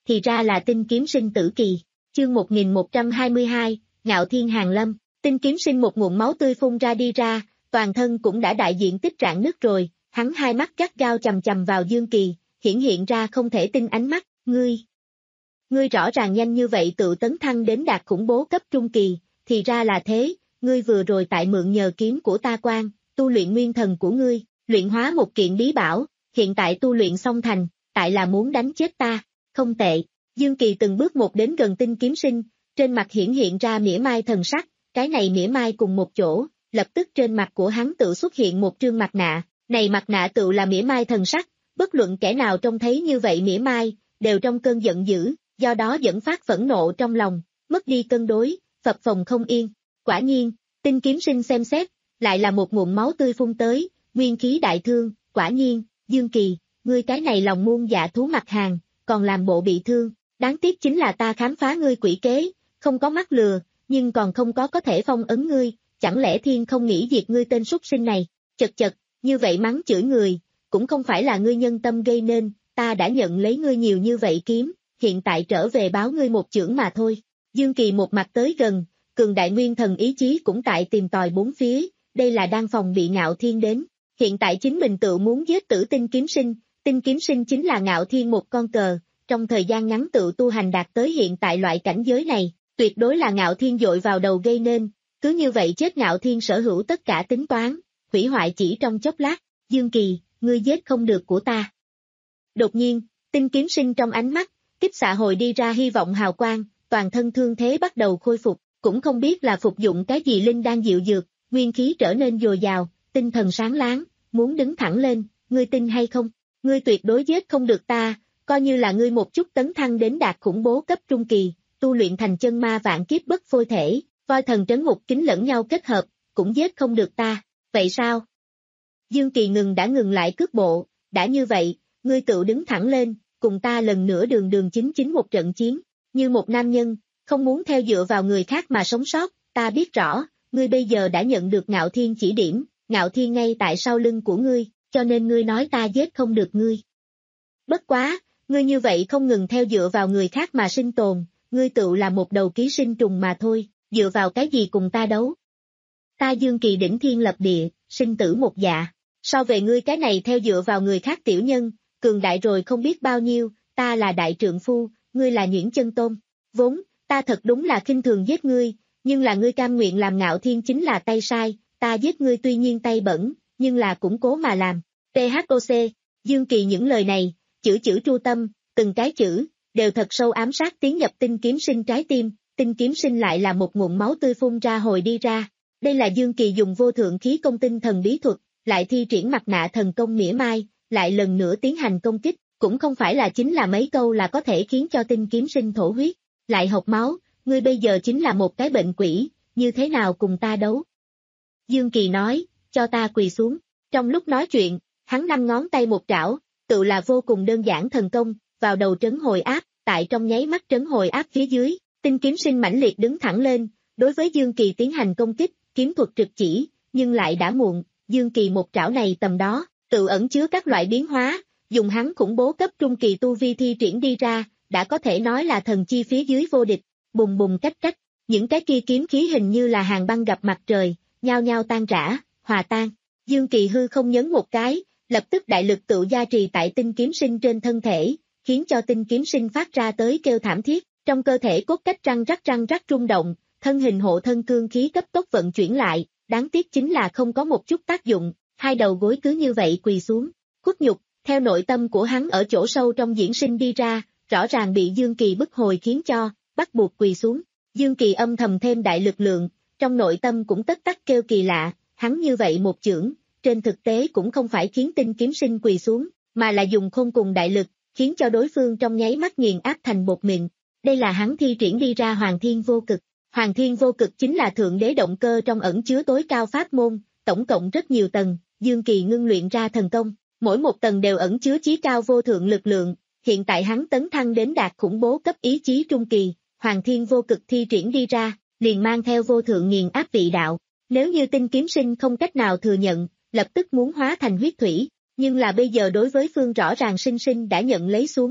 thì ra là tinh kiếm sinh tử kỳ. Chương một nghìn một trăm hai mươi hai, Ngạo Thiên Hàn Lâm. Tinh kiếm sinh một nguồn máu tươi phun ra đi ra, toàn thân cũng đã đại diện tích rạn nứt rồi, hắn hai mắt gắt gao chầm chầm vào Dương Kỳ, hiển hiện ra không thể tin ánh mắt, ngươi. Ngươi rõ ràng nhanh như vậy tự tấn thăng đến đạt khủng bố cấp trung kỳ, thì ra là thế, ngươi vừa rồi tại mượn nhờ kiếm của ta quan, tu luyện nguyên thần của ngươi, luyện hóa một kiện bí bảo, hiện tại tu luyện xong thành, tại là muốn đánh chết ta, không tệ. Dương Kỳ từng bước một đến gần tinh kiếm sinh, trên mặt hiển hiện ra mỉa mai thần sắc, cái này mỉa mai cùng một chỗ, lập tức trên mặt của hắn tự xuất hiện một trương mặt nạ, này mặt nạ tự là mỉa mai thần sắc, bất luận kẻ nào trông thấy như vậy mỉa mai, đều trong cơn giận dữ, do đó dẫn phát phẫn nộ trong lòng, mất đi cân đối, phập phồng không yên. Quả nhiên, tinh kiếm sinh xem xét, lại là một nguồn máu tươi phun tới, nguyên khí đại thương, quả nhiên, Dương Kỳ, ngươi cái này lòng muôn dạ thú mặt hàng, còn làm bộ bị thương, đáng tiếc chính là ta khám phá ngươi quỷ kế, không có mắt lừa, nhưng còn không có có thể phong ấn ngươi, chẳng lẽ thiên không nghĩ diệt ngươi tên súc sinh này, chật chật, như vậy mắng chửi người, cũng không phải là ngươi nhân tâm gây nên, ta đã nhận lấy ngươi nhiều như vậy kiếm, hiện tại trở về báo ngươi một chưởng mà thôi. Dương Kỳ một mặt tới gần, cường đại nguyên thần ý chí cũng tại tìm tòi bốn phía, đây là đang phòng bị Ngạo Thiên đến, hiện tại chính mình tự muốn giết tử tinh kiếm sinh, tinh kiếm sinh chính là Ngạo Thiên một con cờ, trong thời gian ngắn tự tu hành đạt tới hiện tại loại cảnh giới này, tuyệt đối là Ngạo Thiên dội vào đầu gây nên, cứ như vậy chết Ngạo Thiên sở hữu tất cả tính toán, hủy hoại chỉ trong chốc lát, Dương Kỳ, ngươi giết không được của ta. Đột nhiên, tinh kiếm sinh trong ánh mắt, kích xạ hồi đi ra hy vọng hào quang, toàn thân thương thế bắt đầu khôi phục, cũng không biết là phục dụng cái gì linh đan diệu dược, nguyên khí trở nên dồi dào, tinh thần sáng láng, muốn đứng thẳng lên, ngươi tin hay không, ngươi tuyệt đối giết không được ta, coi như là ngươi một chút tấn thăng đến đạt khủng bố cấp trung kỳ, tu luyện thành chân ma vạn kiếp bất phôi thể, voi thần trấn ngục kính lẫn nhau kết hợp, cũng giết không được ta, vậy sao? Dương Kỳ ngừng đã ngừng lại cước bộ, đã như vậy, ngươi tự đứng thẳng lên, cùng ta lần nữa đường đường chính chính một trận chiến, như một nam nhân, không muốn theo dựa vào người khác mà sống sót, ta biết rõ, ngươi bây giờ đã nhận được Ngạo Thiên chỉ điểm, Ngạo Thiên ngay tại sau lưng của ngươi, cho nên ngươi nói ta giết không được ngươi. Bất quá, ngươi như vậy không ngừng theo dựa vào người khác mà sinh tồn, ngươi tự là một đầu ký sinh trùng mà thôi, dựa vào cái gì cùng ta đấu. Ta Dương Kỳ đỉnh thiên lập địa, sinh tử một dạ, so về ngươi cái này theo dựa vào người khác tiểu nhân, cường đại rồi không biết bao nhiêu, ta là đại trượng phu, ngươi là nhuyễn chân tôn, vốn, ta thật đúng là khinh thường giết ngươi, nhưng là ngươi cam nguyện làm Ngạo Thiên chính là tay sai, ta giết ngươi tuy nhiên tay bẩn, nhưng là cũng cố mà làm, tê hát ô xê, Dương Kỳ những lời này, chữ chữ tru tâm, từng cái chữ, đều thật sâu ám sát tiến nhập tinh kiếm sinh trái tim, tinh kiếm sinh lại là một nguồn máu tươi phun ra hồi đi ra, đây là Dương Kỳ dùng vô thượng khí công tinh thần bí thuật, lại thi triển mặt nạ thần công mỉa mai, lại lần nữa tiến hành công kích, cũng không phải là chính là mấy câu là có thể khiến cho tinh kiếm sinh thổ huyết, lại hộc máu, ngươi bây giờ chính là một cái bệnh quỷ, như thế nào cùng ta đấu? Dương Kỳ nói, cho ta quỳ xuống, trong lúc nói chuyện, hắn năm ngón tay một trảo, tự là vô cùng đơn giản thần công, vào đầu trấn hồi áp, tại trong nháy mắt trấn hồi áp phía dưới, tinh kiếm sinh mãnh liệt đứng thẳng lên, đối với Dương Kỳ tiến hành công kích, kiếm thuật trực chỉ, nhưng lại đã muộn, Dương Kỳ một trảo này tầm đó, tự ẩn chứa các loại biến hóa, dùng hắn khủng bố cấp trung kỳ tu vi thi triển đi ra, đã có thể nói là thần chi phía dưới vô địch, bùng bùng cách cách, những cái kia kiếm khí hình như là hàng băng gặp mặt trời, nhao nhao tan rã, hòa tan. Dương Kỳ hư không nhấn một cái, lập tức đại lực tự gia trì tại tinh kiếm sinh trên thân thể, khiến cho tinh kiếm sinh phát ra tới kêu thảm thiết, trong cơ thể cốt cách răng rắc răng rắc rung động, thân hình hộ thân cương khí cấp tốc vận chuyển lại, đáng tiếc chính là không có một chút tác dụng, hai đầu gối cứ như vậy quỳ xuống, khuất nhục, theo nội tâm của hắn ở chỗ sâu trong diễn sinh đi ra, rõ ràng bị Dương Kỳ bức hồi khiến cho, bắt buộc quỳ xuống, Dương Kỳ âm thầm thêm đại lực lượng, trong nội tâm cũng tất tắc kêu kỳ lạ, hắn như vậy một chưởng, trên thực tế cũng không phải khiến tinh kiếm sinh quỳ xuống, mà là dùng khôn cùng đại lực, khiến cho đối phương trong nháy mắt nghiền áp thành bột mịn. Đây là hắn thi triển đi ra Hoàng Thiên Vô Cực. Hoàng Thiên Vô Cực chính là thượng đế động cơ trong ẩn chứa tối cao pháp môn, tổng cộng rất nhiều tầng, Dương Kỳ ngưng luyện ra thần công, mỗi một tầng đều ẩn chứa chí cao vô thượng lực lượng, hiện tại hắn tấn thăng đến đạt khủng bố cấp ý chí trung kỳ, Hoàng Thiên Vô Cực thi triển đi ra, liền mang theo vô thượng nghiền áp vị đạo. Nếu như tinh kiếm sinh không cách nào thừa nhận, lập tức muốn hóa thành huyết thủy, nhưng là bây giờ đối với phương rõ ràng sinh sinh đã nhận lấy xuống,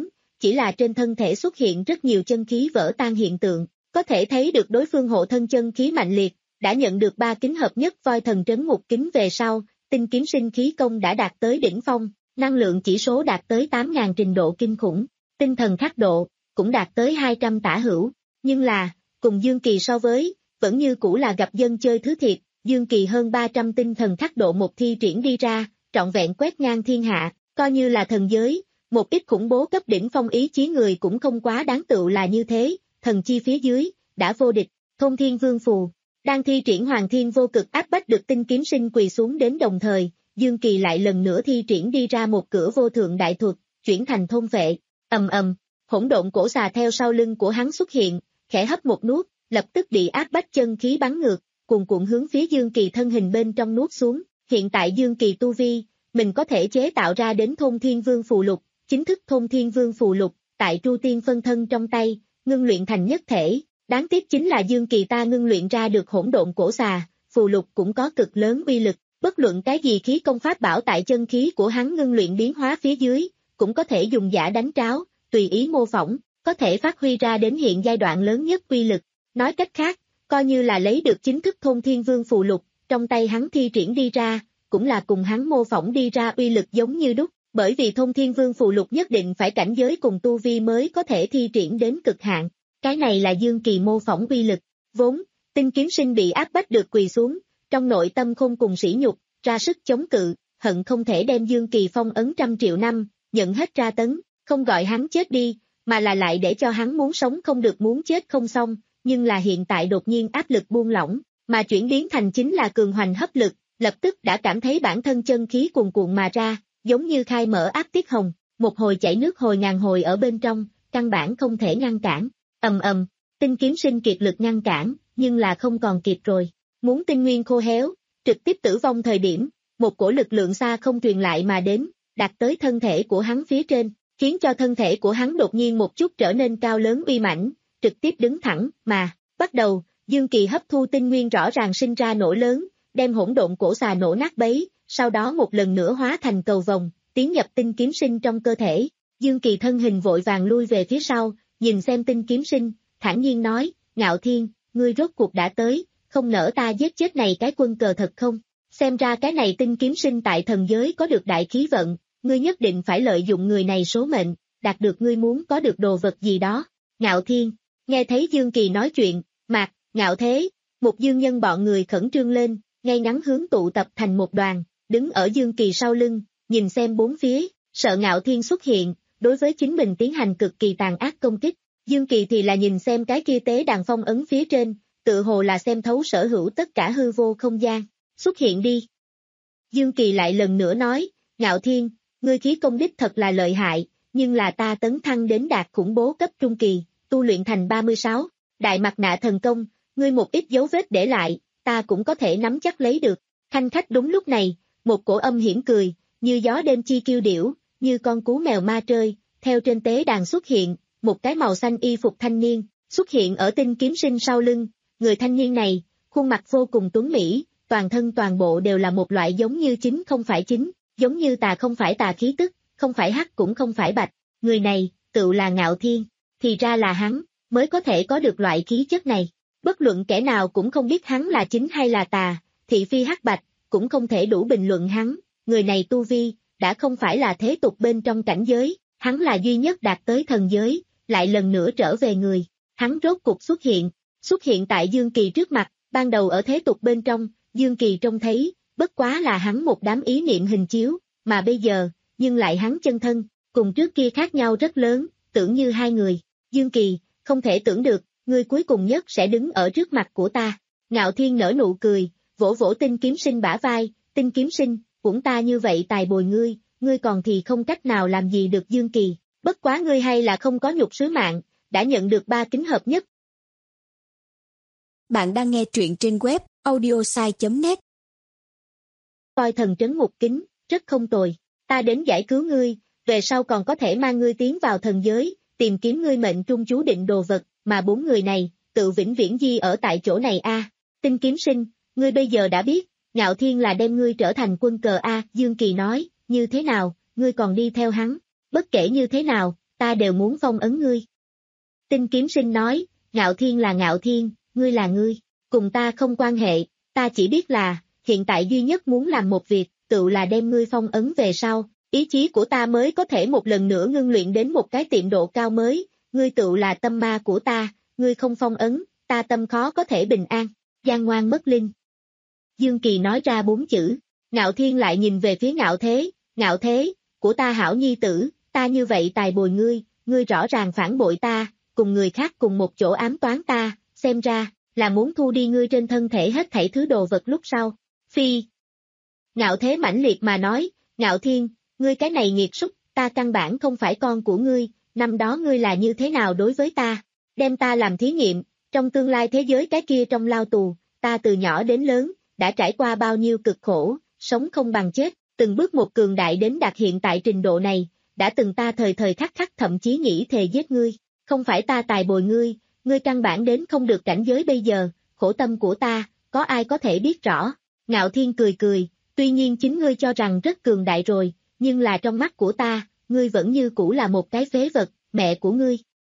chỉ là trên thân thể xuất hiện rất nhiều chân khí vỡ tan hiện tượng, có thể thấy được đối phương hộ thân chân khí mạnh liệt, đã nhận được ba kính hợp nhất voi thần trấn ngục kính về sau, tinh kiếm sinh khí công đã đạt tới đỉnh phong, năng lượng chỉ số đạt tới tám nghìn trình độ kinh khủng, tinh thần khắc độ cũng đạt tới hai trăm tả hữu, nhưng là, cùng Dương Kỳ so với, vẫn như cũ là gặp dân chơi thứ thiệt, Dương Kỳ hơn ba trăm tinh thần khắc độ một thi triển đi ra, trọn vẹn quét ngang thiên hạ, coi như là thần giới, một ít khủng bố cấp đỉnh phong ý chí người cũng không quá đáng tựu là như thế, thần chi phía dưới, đã vô địch, Thôn Thiên Vương Phù, đang thi triển Hoàng Thiên vô cực áp bách được tinh kiếm sinh quỳ xuống đến đồng thời, Dương Kỳ lại lần nữa thi triển đi ra một cửa vô thượng đại thuật, chuyển thành thôn vệ, ầm ầm, hỗn độn cổ xà theo sau lưng của hắn xuất hiện, khẽ hấp một nuốt, lập tức bị áp bách chân khí bắn ngược, cuồn cuộn hướng phía Dương Kỳ thân hình bên trong nuốt xuống, hiện tại Dương Kỳ tu vi, mình có thể chế tạo ra đến Thôn Thiên Vương Phù Lục, chính thức Thôn Thiên Vương Phù Lục, tại Tru Tiên phân thân trong tay, ngưng luyện thành nhất thể, đáng tiếc chính là Dương Kỳ ta ngưng luyện ra được hỗn độn cổ xà, phù lục cũng có cực lớn uy lực, bất luận cái gì khí công pháp bảo tại chân khí của hắn ngưng luyện biến hóa phía dưới, cũng có thể dùng giả đánh tráo, tùy ý mô phỏng, có thể phát huy ra đến hiện giai đoạn lớn nhất uy lực, nói cách khác, coi như là lấy được chính thức Thôn Thiên Vương phù lục, trong tay hắn thi triển đi ra, cũng là cùng hắn mô phỏng đi ra uy lực giống như đúc, bởi vì Thôn Thiên Vương phù lục nhất định phải cảnh giới cùng tu vi mới có thể thi triển đến cực hạn, cái này là Dương Kỳ mô phỏng uy lực, vốn, tinh kiếm sinh bị áp bách được quỳ xuống, trong nội tâm không cùng sỉ nhục, ra sức chống cự, hận không thể đem Dương Kỳ phong ấn trăm triệu năm, nhận hết tra tấn, không gọi hắn chết đi, mà là lại để cho hắn muốn sống không được muốn chết không xong, nhưng là hiện tại đột nhiên áp lực buông lỏng, mà chuyển biến thành chính là cường hoành hấp lực, lập tức đã cảm thấy bản thân chân khí cuồn cuộn mà ra, giống như khai mở áp tiết hồng, một hồi chảy nước hồi ngàn hồi ở bên trong, căn bản không thể ngăn cản, ầm ầm, tinh kiếm sinh kiệt lực ngăn cản, nhưng là không còn kịp rồi, muốn tinh nguyên khô héo, trực tiếp tử vong thời điểm, một cổ lực lượng xa không truyền lại mà đến, đạt tới thân thể của hắn phía trên, khiến cho thân thể của hắn đột nhiên một chút trở nên cao lớn uy mãnh, trực tiếp đứng thẳng, mà, bắt đầu, Dương Kỳ hấp thu tinh nguyên rõ ràng sinh ra nổ lớn, đem hỗn độn cổ xà nổ nát bấy, sau đó một lần nữa hóa thành cầu vồng, tiến nhập tinh kiếm sinh trong cơ thể, Dương Kỳ thân hình vội vàng lui về phía sau, nhìn xem tinh kiếm sinh, thản nhiên nói, Ngạo Thiên, ngươi rốt cuộc đã tới, không nỡ ta giết chết này cái quân cờ thật không? Xem ra cái này tinh kiếm sinh tại thần giới có được đại khí vận, ngươi nhất định phải lợi dụng người này số mệnh, đạt được ngươi muốn có được đồ vật gì đó. Ngạo Thiên, nghe thấy Dương Kỳ nói chuyện, Mạc, Ngạo Thế, một dương nhân bọn người khẩn trương lên, ngay ngắn hướng tụ tập thành một đoàn, đứng ở Dương Kỳ sau lưng, nhìn xem bốn phía, sợ Ngạo Thiên xuất hiện, đối với chính mình tiến hành cực kỳ tàn ác công kích. Dương Kỳ thì là nhìn xem cái kia tế đàn phong ấn phía trên, tự hồ là xem thấu sở hữu tất cả hư vô không gian, xuất hiện đi. Dương Kỳ lại lần nữa nói, Ngạo Thiên, ngươi khí công đích thật là lợi hại, nhưng là ta tấn thăng đến đạt khủng bố cấp trung kỳ, tu luyện thành ba mươi sáu, đại mặt nạ thần công, ngươi một ít dấu vết để lại, ta cũng có thể nắm chắc lấy được. Khanh khách đúng lúc này, một cổ âm hiểm cười, như gió đêm chi kiêu điểu, như con cú mèo ma trơi, theo trên tế đàn xuất hiện, một cái màu xanh y phục thanh niên, xuất hiện ở tinh kiếm sinh sau lưng, người thanh niên này, khuôn mặt vô cùng tuấn mỹ, toàn thân toàn bộ đều là một loại giống như chính không phải chính, giống như tà không phải tà khí tức, không phải hắc cũng không phải bạch, người này, tự là Ngạo Thiên, thì ra là hắn, mới có thể có được loại khí chất này, bất luận kẻ nào cũng không biết hắn là chính hay là tà, thị phi hắc bạch, cũng không thể đủ bình luận hắn, người này tu vi, đã không phải là thế tục bên trong cảnh giới, hắn là duy nhất đạt tới thần giới, lại lần nữa trở về người, hắn rốt cục xuất hiện, xuất hiện tại Dương Kỳ trước mặt, ban đầu ở thế tục bên trong, Dương Kỳ trông thấy, bất quá là hắn một đám ý niệm hình chiếu, mà bây giờ, nhưng lại hắn chân thân, cùng trước kia khác nhau rất lớn, tưởng như hai người, Dương Kỳ, không thể tưởng được, ngươi cuối cùng nhất sẽ đứng ở trước mặt của ta, Ngạo Thiên nở nụ cười, vỗ vỗ tinh kiếm sinh bả vai, tinh kiếm sinh, cũng ta như vậy tài bồi ngươi, ngươi còn thì không cách nào làm gì được Dương Kỳ, bất quá ngươi hay là không có nhục sứ mạng, đã nhận được ba kính hợp nhất. Bạn đang nghe truyện trên web audiosai chấm net. Coi thần trấn ngục kính, rất không tồi, ta đến giải cứu ngươi, về sau còn có thể mang ngươi tiến vào thần giới, tìm kiếm ngươi mệnh trung chú định đồ vật, mà bốn người này, tự vĩnh viễn di ở tại chỗ này a. À. Tinh kiếm sinh, ngươi bây giờ đã biết, Ngạo Thiên là đem ngươi trở thành quân cờ a, à, Dương Kỳ nói, như thế nào, ngươi còn đi theo hắn, bất kể như thế nào, ta đều muốn phong ấn ngươi. Tinh Kiếm Sinh nói, Ngạo Thiên là Ngạo Thiên, ngươi là ngươi, cùng ta không quan hệ, ta chỉ biết là, hiện tại duy nhất muốn làm một việc, tự là đem ngươi phong ấn về sau, ý chí của ta mới có thể một lần nữa ngưng luyện đến một cái tiệm độ cao mới, ngươi tự là tâm ma của ta, ngươi không phong ấn, ta tâm khó có thể bình an, gian ngoan mất linh. Dương Kỳ nói ra bốn chữ, Ngạo Thiên lại nhìn về phía Ngạo Thế, Ngạo Thế, của ta hảo nhi tử, ta như vậy tài bồi ngươi, ngươi rõ ràng phản bội ta, cùng người khác cùng một chỗ ám toán ta, xem ra, là muốn thu đi ngươi trên thân thể hết thảy thứ đồ vật lúc sau. Phi. Ngạo Thế mãnh liệt mà nói, Ngạo Thiên, ngươi cái này nghiệt súc, ta căn bản không phải con của ngươi, năm đó ngươi là như thế nào đối với ta, đem ta làm thí nghiệm, trong tương lai thế giới cái kia trong lao tù, ta từ nhỏ đến lớn, đã trải qua bao nhiêu cực khổ, sống không bằng chết, từng bước một cường đại đến đạt hiện tại trình độ này, đã từng ta thời thời khắc khắc thậm chí nghĩ thề giết ngươi, không phải ta tài bồi ngươi, ngươi căn bản đến không được cảnh giới bây giờ, khổ tâm của ta, có ai có thể biết rõ. Ngạo Thiên cười cười, tuy nhiên chính ngươi cho rằng rất cường đại rồi, nhưng là trong mắt của ta, ngươi vẫn như cũ là một cái phế vật, mẹ của ngươi.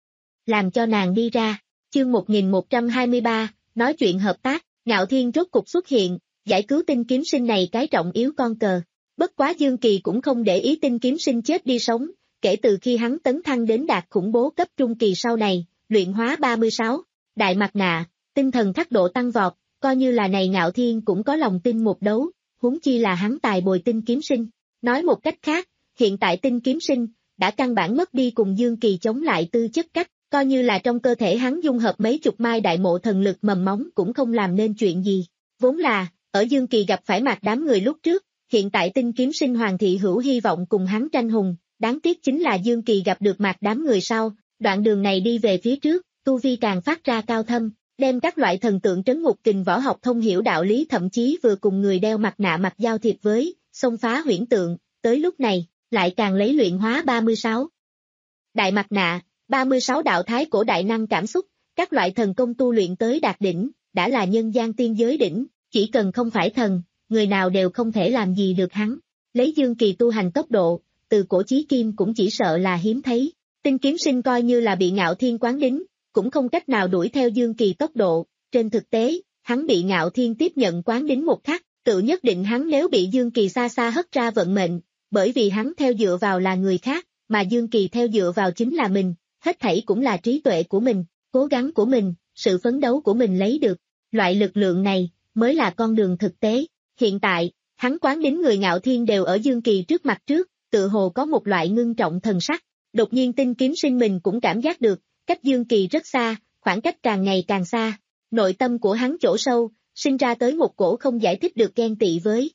Làm cho nàng đi ra, chương một nghìn một trăm hai mươi ba, nói chuyện hợp tác, Ngạo Thiên rốt cục xuất hiện, giải cứu Tinh Kiếm Sinh này cái trọng yếu con cờ. Bất quá Dương Kỳ cũng không để ý Tinh Kiếm Sinh chết đi sống, kể từ khi hắn tấn thăng đến đạt khủng bố cấp trung kỳ sau này, luyện hóa ba mươi sáu, đại mặt nạ, tinh thần thác độ tăng vọt, coi như là này Ngạo Thiên cũng có lòng tin một đấu, huống chi là hắn tài bồi Tinh Kiếm Sinh. Nói một cách khác, hiện tại Tinh Kiếm Sinh đã căn bản mất đi cùng Dương Kỳ chống lại tư chất cách, coi như là trong cơ thể hắn dung hợp mấy chục mai đại mộ thần lực mầm móng cũng không làm nên chuyện gì. Vốn là, ở Dương Kỳ gặp phải mặt đám người lúc trước, hiện tại Tinh Kiếm Sinh Hoàng thị hữu hy vọng cùng hắn tranh hùng, đáng tiếc chính là Dương Kỳ gặp được mặt đám người sau, đoạn đường này đi về phía trước, tu vi càng phát ra cao thâm, đem các loại thần tượng trấn ngục kình võ học thông hiểu đạo lý, thậm chí vừa cùng người đeo mặt nạ mặt giao thiệp với, xông phá huyễn tượng, tới lúc này, lại càng lấy luyện hóa ba mươi sáu. Đại mặt nạ, ba mươi sáu đạo thái cổ đại năng cảm xúc, các loại thần công tu luyện tới đạt đỉnh, đã là nhân gian tiên giới đỉnh, chỉ cần không phải thần, người nào đều không thể làm gì được hắn. Lấy Dương Kỳ tu hành tốc độ, từ cổ chí kim cũng chỉ sợ là hiếm thấy. Tinh Kiếm Sinh coi như là bị Ngạo Thiên quán đính, cũng không cách nào đuổi theo Dương Kỳ tốc độ. Trên thực tế, hắn bị Ngạo Thiên tiếp nhận quán đính một khắc, tự nhất định hắn nếu bị Dương Kỳ xa xa hất ra vận mệnh, bởi vì hắn theo dựa vào là người khác, mà Dương Kỳ theo dựa vào chính là mình, hết thảy cũng là trí tuệ của mình, cố gắng của mình, sự phấn đấu của mình lấy được. Loại lực lượng này, mới là con đường thực tế. Hiện tại, hắn quán đính người Ngạo Thiên đều ở Dương Kỳ trước mặt trước, tự hồ có một loại ngưng trọng thần sắc. Đột nhiên Tinh Kiếm Sinh mình cũng cảm giác được, cách Dương Kỳ rất xa, khoảng cách càng ngày càng xa. Nội tâm của hắn chỗ sâu, sinh ra tới một cổ không giải thích được ghen tị với.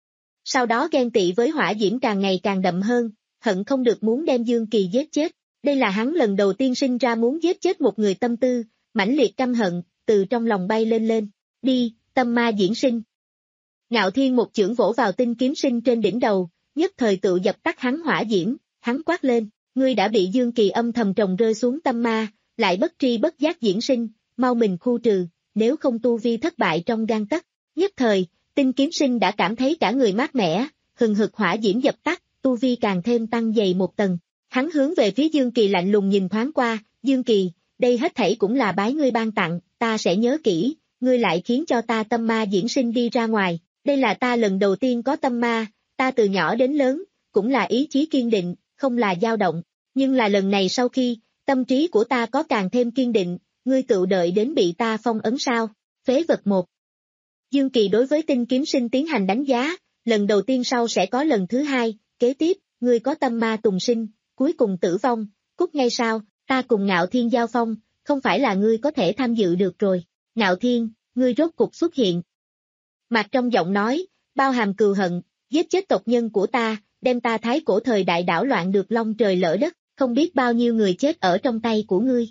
Sau đó ghen tị với hỏa diễm càng ngày càng đậm hơn, hận không được muốn đem Dương Kỳ giết chết. Đây là hắn lần đầu tiên sinh ra muốn giết chết một người tâm tư, mãnh liệt căm hận, từ trong lòng bay lên lên. Đi, tâm ma diễn sinh. Ngạo Thiên một chưởng vỗ vào Tinh Kiếm Sinh trên đỉnh đầu, nhất thời tự dập tắt hắn hỏa diễm, hắn quát lên, ngươi đã bị Dương Kỳ âm thầm trồng rơi xuống tâm ma, lại bất tri bất giác diễn sinh, mau mình khu trừ, nếu không tu vi thất bại trong gang tấc. Nhất thời, Tinh Kiếm Sinh đã cảm thấy cả người mát mẻ, hừng hực hỏa diễm dập tắt, tu vi càng thêm tăng dày một tầng. Hắn hướng về phía Dương Kỳ lạnh lùng nhìn thoáng qua, Dương Kỳ, đây hết thảy cũng là bái ngươi ban tặng, ta sẽ nhớ kỹ, ngươi lại khiến cho ta tâm ma diễn sinh đi ra ngoài, đây là ta lần đầu tiên có tâm ma, ta từ nhỏ đến lớn, cũng là ý chí kiên định, không là dao động, nhưng là lần này sau khi, tâm trí của ta có càng thêm kiên định, ngươi tự đợi đến bị ta phong ấn sao, phế vật một. Dương Kỳ đối với Tinh Kiếm Sinh tiến hành đánh giá, lần đầu tiên sau sẽ có lần thứ hai, kế tiếp, ngươi có tâm ma tùng sinh, cuối cùng tử vong, cút ngay sao, ta cùng Ngạo Thiên giao phong, không phải là ngươi có thể tham dự được rồi. Ngạo Thiên, ngươi rốt cục xuất hiện. Mặt trong giọng nói, bao hàm cừu hận, giết chết tộc nhân của ta, đem ta thái cổ thời đại đảo loạn được long trời lỡ đất, không biết bao nhiêu người chết ở trong tay của ngươi.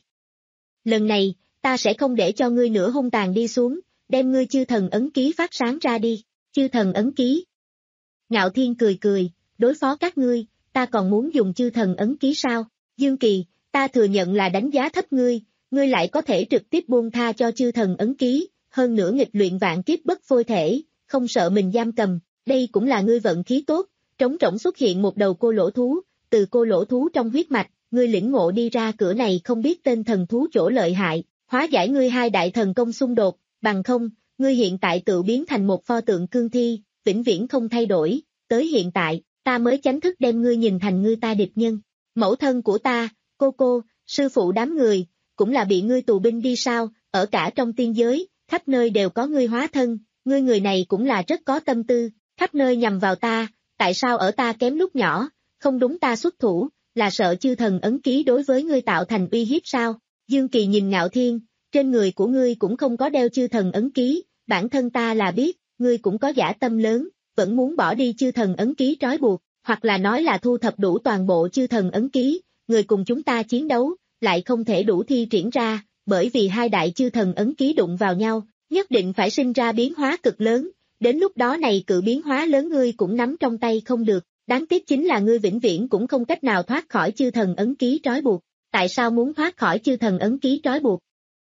Lần này, ta sẽ không để cho ngươi nữa hung tàn đi xuống, đem ngươi chư thần ấn ký phát sáng ra đi, chư thần ấn ký. Ngạo Thiên cười cười, đối phó các ngươi, ta còn muốn dùng chư thần ấn ký sao? Dương Kỳ, ta thừa nhận là đánh giá thấp ngươi, ngươi lại có thể trực tiếp buông tha cho chư thần ấn ký, hơn nữa nghịch luyện vạn kiếp bất phôi thể, không sợ mình giam cầm, đây cũng là ngươi vận khí tốt, trống rỗng xuất hiện một đầu cô lỗ thú, từ cô lỗ thú trong huyết mạch, ngươi lĩnh ngộ đi ra cửa này không biết tên thần thú chỗ lợi hại, hóa giải ngươi hai đại thần công xung đột, bằng không, ngươi hiện tại tự biến thành một pho tượng cương thi, vĩnh viễn không thay đổi, tới hiện tại, ta mới chánh thức đem ngươi nhìn thành ngươi ta địch nhân. Mẫu thân của ta, cô cô, sư phụ đám người, cũng là bị ngươi tù binh đi sao, ở cả trong tiên giới, khắp nơi đều có ngươi hóa thân, ngươi người này cũng là rất có tâm tư, khắp nơi nhằm vào ta, tại sao ở ta kém lúc nhỏ, không đúng ta xuất thủ, là sợ chư thần ấn ký đối với ngươi tạo thành uy hiếp sao? Dương Kỳ nhìn Ngạo Thiên, trên người của ngươi cũng không có đeo chư thần ấn ký, bản thân ta là biết, ngươi cũng có dã tâm lớn, vẫn muốn bỏ đi chư thần ấn ký trói buộc, hoặc là nói là thu thập đủ toàn bộ chư thần ấn ký, người cùng chúng ta chiến đấu, lại không thể đủ thi triển ra, bởi vì hai đại chư thần ấn ký đụng vào nhau, nhất định phải sinh ra biến hóa cực lớn, đến lúc đó này cự biến hóa lớn ngươi cũng nắm trong tay không được, đáng tiếc chính là ngươi vĩnh viễn cũng không cách nào thoát khỏi chư thần ấn ký trói buộc, tại sao muốn thoát khỏi chư thần ấn ký trói buộc?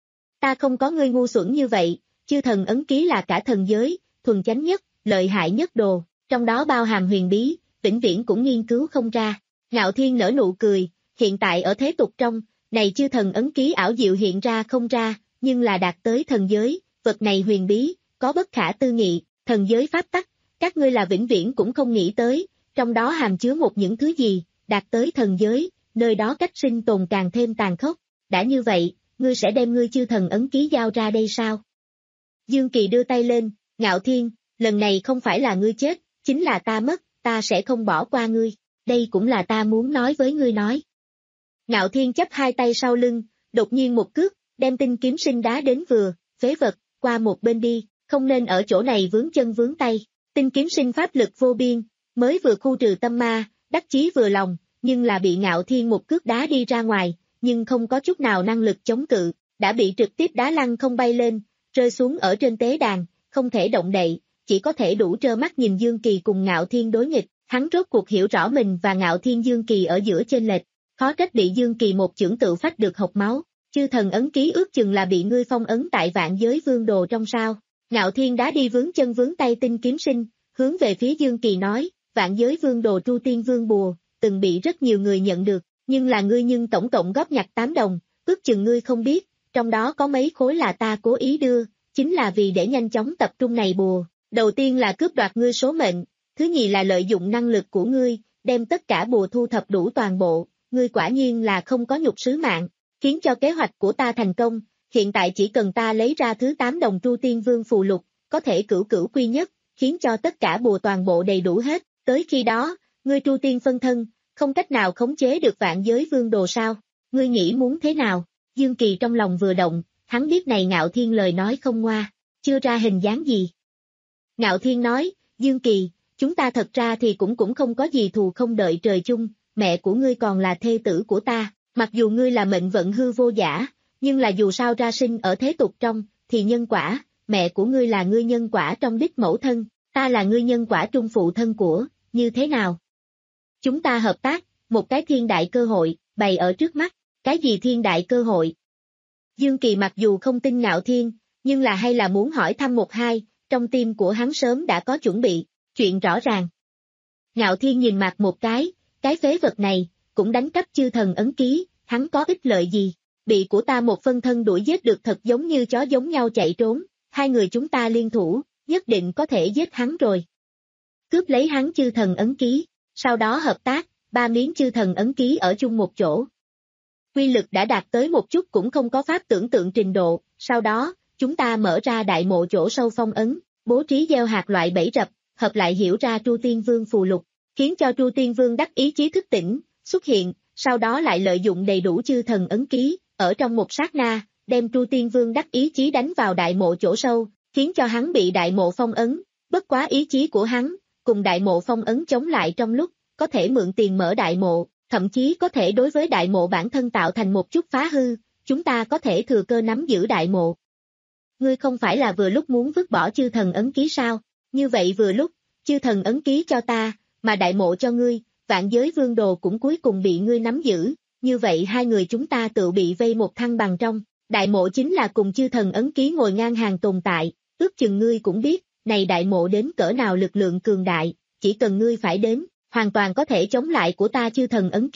Ta không có ngươi ngu xuẩn như vậy, chư thần ấn ký là cả thần giới, thuần chánh nhất, lợi hại nhất đồ, trong đó bao hàm huyền bí, vĩnh viễn cũng nghiên cứu không ra. Ngạo Thiên nở nụ cười, hiện tại ở thế tục trong, này chư thần ấn ký ảo diệu hiện ra không ra, nhưng là đạt tới thần giới, vật này huyền bí, có bất khả tư nghị, thần giới pháp tắc, các ngươi là vĩnh viễn cũng không nghĩ tới, trong đó hàm chứa một những thứ gì, đạt tới thần giới, nơi đó cách sinh tồn càng thêm tàn khốc, đã như vậy, ngươi sẽ đem ngươi chư thần ấn ký giao ra đây sao? Dương Kỳ đưa tay lên, Ngạo Thiên, lần này không phải là ngươi chết, chính là ta mất, ta sẽ không bỏ qua ngươi, đây cũng là ta muốn nói với ngươi nói. Ngạo Thiên chấp hai tay sau lưng, đột nhiên một cước, đem Tinh Kiếm Sinh đá đến vừa, phế vật, qua một bên đi, không nên ở chỗ này vướng chân vướng tay. Tinh Kiếm Sinh pháp lực vô biên, mới vừa khu trừ tâm ma, đắc chí vừa lòng, nhưng là bị Ngạo Thiên một cước đá đi ra ngoài, nhưng không có chút nào năng lực chống cự, đã bị trực tiếp đá lăn không bay lên, rơi xuống ở trên tế đàn, không thể động đậy, chỉ có thể đủ trơ mắt nhìn Dương Kỳ cùng Ngạo Thiên đối nghịch, hắn rốt cuộc hiểu rõ mình và Ngạo Thiên Dương Kỳ ở giữa chênh lệch, khó trách bị Dương Kỳ một chưởng tự phách được hộc máu, chư thần ấn ký ước chừng là bị ngươi phong ấn tại Vạn Giới Vương Đồ trong sao. Ngạo Thiên đá đi vướng chân vướng tay Tinh Kiếm Sinh, hướng về phía Dương Kỳ nói, Vạn Giới Vương Đồ Tru Tiên Vương Bùa, từng bị rất nhiều người nhận được, nhưng là ngươi nhưng tổng cộng góp nhặt tám đồng, ước chừng ngươi không biết, trong đó có mấy khối là ta cố ý đưa, chính là vì để nhanh chóng tập trung này bùa, đầu tiên là cướp đoạt ngươi số mệnh, thứ nhì là lợi dụng năng lực của ngươi, đem tất cả bùa thu thập đủ toàn bộ, ngươi quả nhiên là không có nhục sứ mạng, khiến cho kế hoạch của ta thành công, hiện tại chỉ cần ta lấy ra thứ tám đồng Tru Tiên Vương phù lục, có thể cửu cửu quy nhất, khiến cho tất cả bùa toàn bộ đầy đủ hết, tới khi đó, ngươi Tru Tiên phân thân, không cách nào khống chế được Vạn Giới Vương Đồ sao, ngươi nghĩ muốn thế nào? Dương Kỳ trong lòng vừa động, hắn biết này Ngạo Thiên lời nói không ngoa, chưa ra hình dáng gì. Ngạo Thiên nói, Dương Kỳ, chúng ta thật ra thì cũng cũng không có gì thù không đợi trời chung, mẹ của ngươi còn là thê tử của ta, mặc dù ngươi là mệnh vận hư vô giả, nhưng là dù sao ra sinh ở thế tục trong, thì nhân quả, mẹ của ngươi là ngươi nhân quả trong đích mẫu thân, ta là ngươi nhân quả trung phụ thân của, như thế nào? Chúng ta hợp tác, một cái thiên đại cơ hội, bày ở trước mắt, cái gì thiên đại cơ hội? Dương Kỳ mặc dù không tin Ngạo Thiên, nhưng là hay là muốn hỏi thăm một hai, trong tim của hắn sớm đã có chuẩn bị, chuyện rõ ràng. Ngạo Thiên nhìn mặt một cái, cái phế vật này, cũng đánh cắp chư thần ấn ký, hắn có ích lợi gì? Bị của ta một phân thân đuổi giết được thật giống như chó giống nhau chạy trốn, hai người chúng ta liên thủ, nhất định có thể giết hắn rồi. Cướp lấy hắn chư thần ấn ký, sau đó hợp tác, ba miếng chư thần ấn ký ở chung một chỗ. Quy lực đã đạt tới một chút cũng không có pháp tưởng tượng trình độ, sau đó, chúng ta mở ra đại mộ chỗ sâu phong ấn, bố trí gieo hạt loại bẫy rập, hợp lại hiểu ra Tru Tiên Vương phù lục, khiến cho Tru Tiên Vương đắc ý chí thức tỉnh, xuất hiện, sau đó lại lợi dụng đầy đủ chư thần ấn ký, ở trong một sát na, đem Tru Tiên Vương đắc ý chí đánh vào đại mộ chỗ sâu, khiến cho hắn bị đại mộ phong ấn, bất quá ý chí của hắn, cùng đại mộ phong ấn chống lại trong lúc, có thể mượn tiền mở đại mộ, thậm chí có thể đối với đại mộ bản thân tạo thành một chút phá hư, chúng ta có thể thừa cơ nắm giữ đại mộ. Ngươi không phải là vừa lúc muốn vứt bỏ chư thần ấn ký sao, như vậy vừa lúc, chư thần ấn ký cho ta, mà đại mộ cho ngươi, Vạn Giới Vương Đồ cũng cuối cùng bị ngươi nắm giữ, như vậy hai người chúng ta tự bị vây một thăng bằng trong, đại mộ chính là cùng chư thần ấn ký ngồi ngang hàng tồn tại, ước chừng ngươi cũng biết, này đại mộ đến cỡ nào lực lượng cường đại, chỉ cần ngươi phải đến, hoàn toàn có thể chống lại của ta chư thần ấn ký,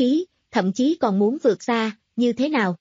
thậm chí còn muốn vượt xa, như thế nào?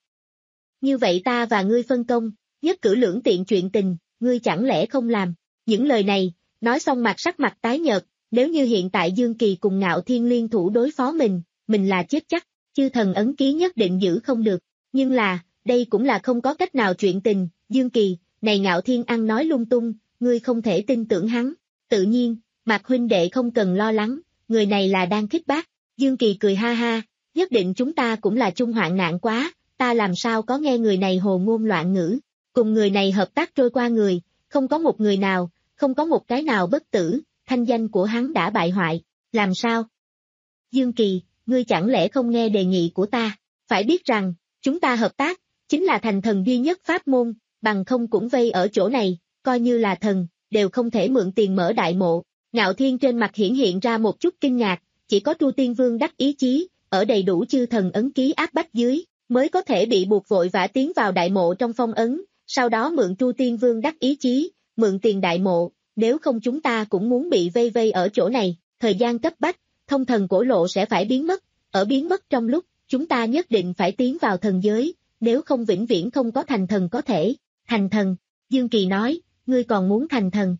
Như vậy ta và ngươi phân công, nhất cử lưỡng tiện chuyện tình, ngươi chẳng lẽ không làm? Những lời này, nói xong mặt sắc mặt tái nhợt, nếu như hiện tại Dương Kỳ cùng Ngạo Thiên liên thủ đối phó mình, mình là chết chắc, chư thần ấn ký nhất định giữ không được. Nhưng là, đây cũng là không có cách nào chuyện tình, Dương Kỳ, này Ngạo Thiên ăn nói lung tung, ngươi không thể tin tưởng hắn. Tự nhiên, Mạc huynh đệ không cần lo lắng, người này là đang khích bác. Dương Kỳ cười ha ha, nhất định chúng ta cũng là chung hoạn nạn quá, ta làm sao có nghe người này hồ ngôn loạn ngữ. Cùng người này hợp tác trôi qua người, không có một người nào, không có một cái nào bất tử, thanh danh của hắn đã bại hoại, làm sao? Dương Kỳ, ngươi chẳng lẽ không nghe đề nghị của ta, phải biết rằng, chúng ta hợp tác, chính là thành thần duy nhất pháp môn, bằng không cũng vây ở chỗ này, coi như là thần, đều không thể mượn tiền mở đại mộ. Ngạo Thiên trên mặt hiển hiện ra một chút kinh ngạc, chỉ có Tru Tiên Vương đắc ý chí, ở đầy đủ chư thần ấn ký áp bách dưới, mới có thể bị buộc vội vã tiến vào đại mộ trong phong ấn, sau đó mượn Tru Tiên Vương đắc ý chí, mượn tiền đại mộ, nếu không chúng ta cũng muốn bị vây vây ở chỗ này, thời gian cấp bách, thông thần cổ lộ sẽ phải biến mất, ở biến mất trong lúc, chúng ta nhất định phải tiến vào thần giới, nếu không vĩnh viễn không có thành thần có thể, thành thần, Dương Kỳ nói, ngươi còn muốn thành thần.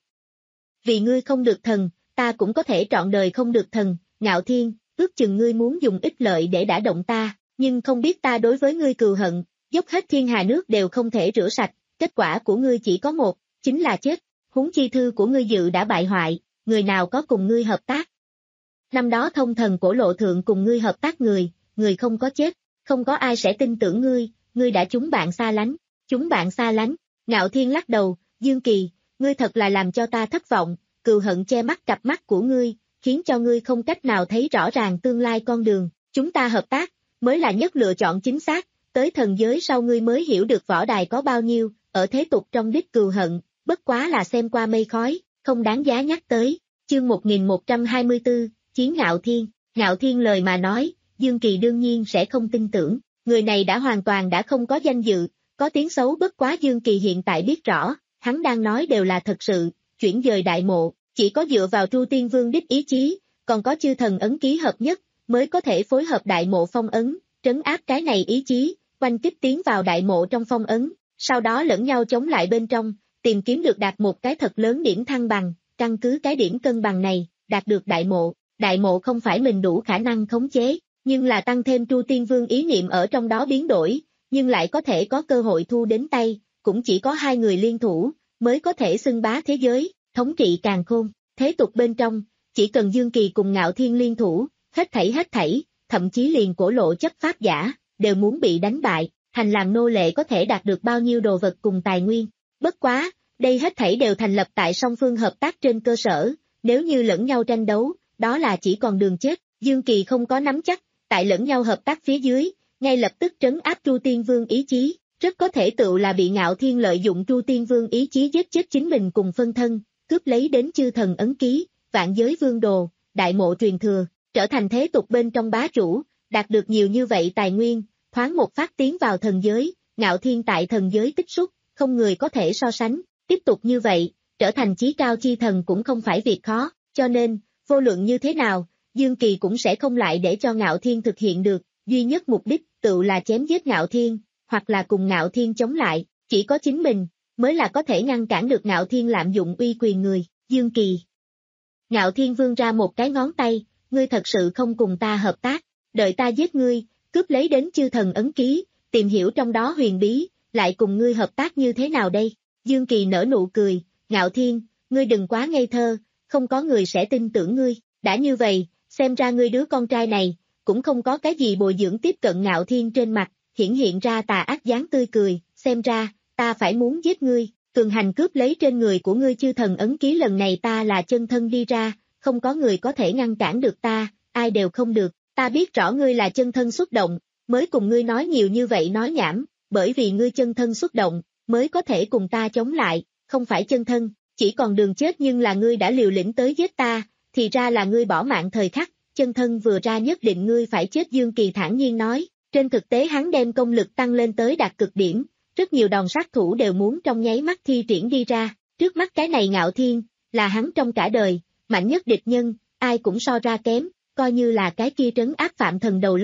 Vì ngươi không được thần, ta cũng có thể trọn đời không được thần, Ngạo Thiên, ước chừng ngươi muốn dùng ích lợi để đả động ta, nhưng không biết ta đối với ngươi cừu hận, dốc hết thiên hà nước đều không thể rửa sạch, kết quả của ngươi chỉ có một, chính là chết, huống chi thư của ngươi dự đã bại hoại, người nào có cùng ngươi hợp tác. Năm đó thông thần cổ lộ thượng cùng ngươi hợp tác người, người không có chết, không có ai sẽ tin tưởng ngươi, ngươi đã chúng bạn xa lánh, chúng bạn xa lánh, Ngạo Thiên lắc đầu, Dương Kỳ, ngươi thật là làm cho ta thất vọng, cừu hận che mắt cặp mắt của ngươi, khiến cho ngươi không cách nào thấy rõ ràng tương lai con đường, chúng ta hợp tác, mới là nhất lựa chọn chính xác, tới thần giới sau ngươi mới hiểu được võ đài có bao nhiêu, ở thế tục trong đích cừu hận, bất quá là xem qua mây khói, không đáng giá nhắc tới, chương một nghìn một trăm hai mươi tư, Chiến Ngạo Thiên, Ngạo Thiên lời mà nói, Dương Kỳ đương nhiên sẽ không tin tưởng, người này đã hoàn toàn đã không có danh dự, có tiếng xấu bất quá Dương Kỳ hiện tại biết rõ, hắn đang nói đều là thật sự, chuyển dời đại mộ, chỉ có dựa vào Tru Tiên Vương đích ý chí, còn có chư thần ấn ký hợp nhất, mới có thể phối hợp đại mộ phong ấn, trấn áp cái này ý chí, quanh kích tiến vào đại mộ trong phong ấn, sau đó lẫn nhau chống lại bên trong, tìm kiếm được đạt một cái thật lớn điểm thăng bằng, căn cứ cái điểm cân bằng này, đạt được đại mộ, đại mộ không phải mình đủ khả năng khống chế, nhưng là tăng thêm Tru Tiên Vương ý niệm ở trong đó biến đổi, nhưng lại có thể có cơ hội thu đến tay, cũng chỉ có hai người liên thủ, mới có thể xưng bá thế giới, thống trị càn khôn, thế tục bên trong, chỉ cần Dương Kỳ cùng Ngạo Thiên liên thủ, hết thảy hết thảy, thậm chí liền cổ lộ chấp pháp giả, đều muốn bị đánh bại, thành làm nô lệ có thể đạt được bao nhiêu đồ vật cùng tài nguyên. Bất quá, đây hết thảy đều thành lập tại song phương hợp tác trên cơ sở, nếu như lẫn nhau tranh đấu, đó là chỉ còn đường chết, Dương Kỳ không có nắm chắc, tại lẫn nhau hợp tác phía dưới, ngay lập tức trấn áp Tru Tiên Vương ý chí, rất có thể tựu là bị Ngạo Thiên lợi dụng Tru Tiên Vương ý chí giết chết chính mình cùng phân thân, cướp lấy đến chư thần ấn ký, vạn giới vương đồ, đại mộ truyền thừa, trở thành thế tục bên trong bá chủ, đạt được nhiều như vậy tài nguyên, thoáng một phát tiến vào thần giới, Ngạo Thiên tại thần giới tích xúc, không người có thể so sánh, tiếp tục như vậy, trở thành chí cao chi thần cũng không phải việc khó, cho nên, vô luận như thế nào, Dương Kỳ cũng sẽ không lại để cho Ngạo Thiên thực hiện được, duy nhất mục đích tự là chém giết Ngạo Thiên, hoặc là cùng Ngạo Thiên chống lại, chỉ có chính mình, mới là có thể ngăn cản được Ngạo Thiên lạm dụng uy quyền người, Dương Kỳ. Ngạo Thiên vươn ra một cái ngón tay, ngươi thật sự không cùng ta hợp tác, đợi ta giết ngươi, cướp lấy đến chư thần ấn ký, tìm hiểu trong đó huyền bí, lại cùng ngươi hợp tác như thế nào đây? Dương Kỳ nở nụ cười, Ngạo Thiên, ngươi đừng quá ngây thơ, không có người sẽ tin tưởng ngươi, đã như vậy, xem ra ngươi đứa con trai này, cũng không có cái gì bồi dưỡng tiếp cận Ngạo Thiên trên mặt, hiển hiện ra tà ác dáng tươi cười, xem ra, ta phải muốn giết ngươi, cường hành cướp lấy trên người của ngươi chư thần ấn ký lần này ta là chân thân đi ra, không có người có thể ngăn cản được ta, ai đều không được, ta biết rõ ngươi là chân thân xuất động, mới cùng ngươi nói nhiều như vậy nói nhảm, bởi vì ngươi chân thân xuất động, mới có thể cùng ta chống lại, không phải chân thân, chỉ còn đường chết nhưng là ngươi đã liều lĩnh tới giết ta, thì ra là ngươi bỏ mạng thời khắc, chân thân vừa ra nhất định ngươi phải chết. Dương Kỳ thản nhiên nói, trên thực tế hắn đem công lực tăng lên tới đạt cực điểm, rất nhiều đòn sát thủ đều muốn trong nháy mắt thi triển đi ra, trước mắt cái này Ngạo Thiên, là hắn trong cả đời, mạnh nhất địch nhân, ai cũng so ra kém, coi như là cái kia trấn áp Phạm Thần đầu lâu,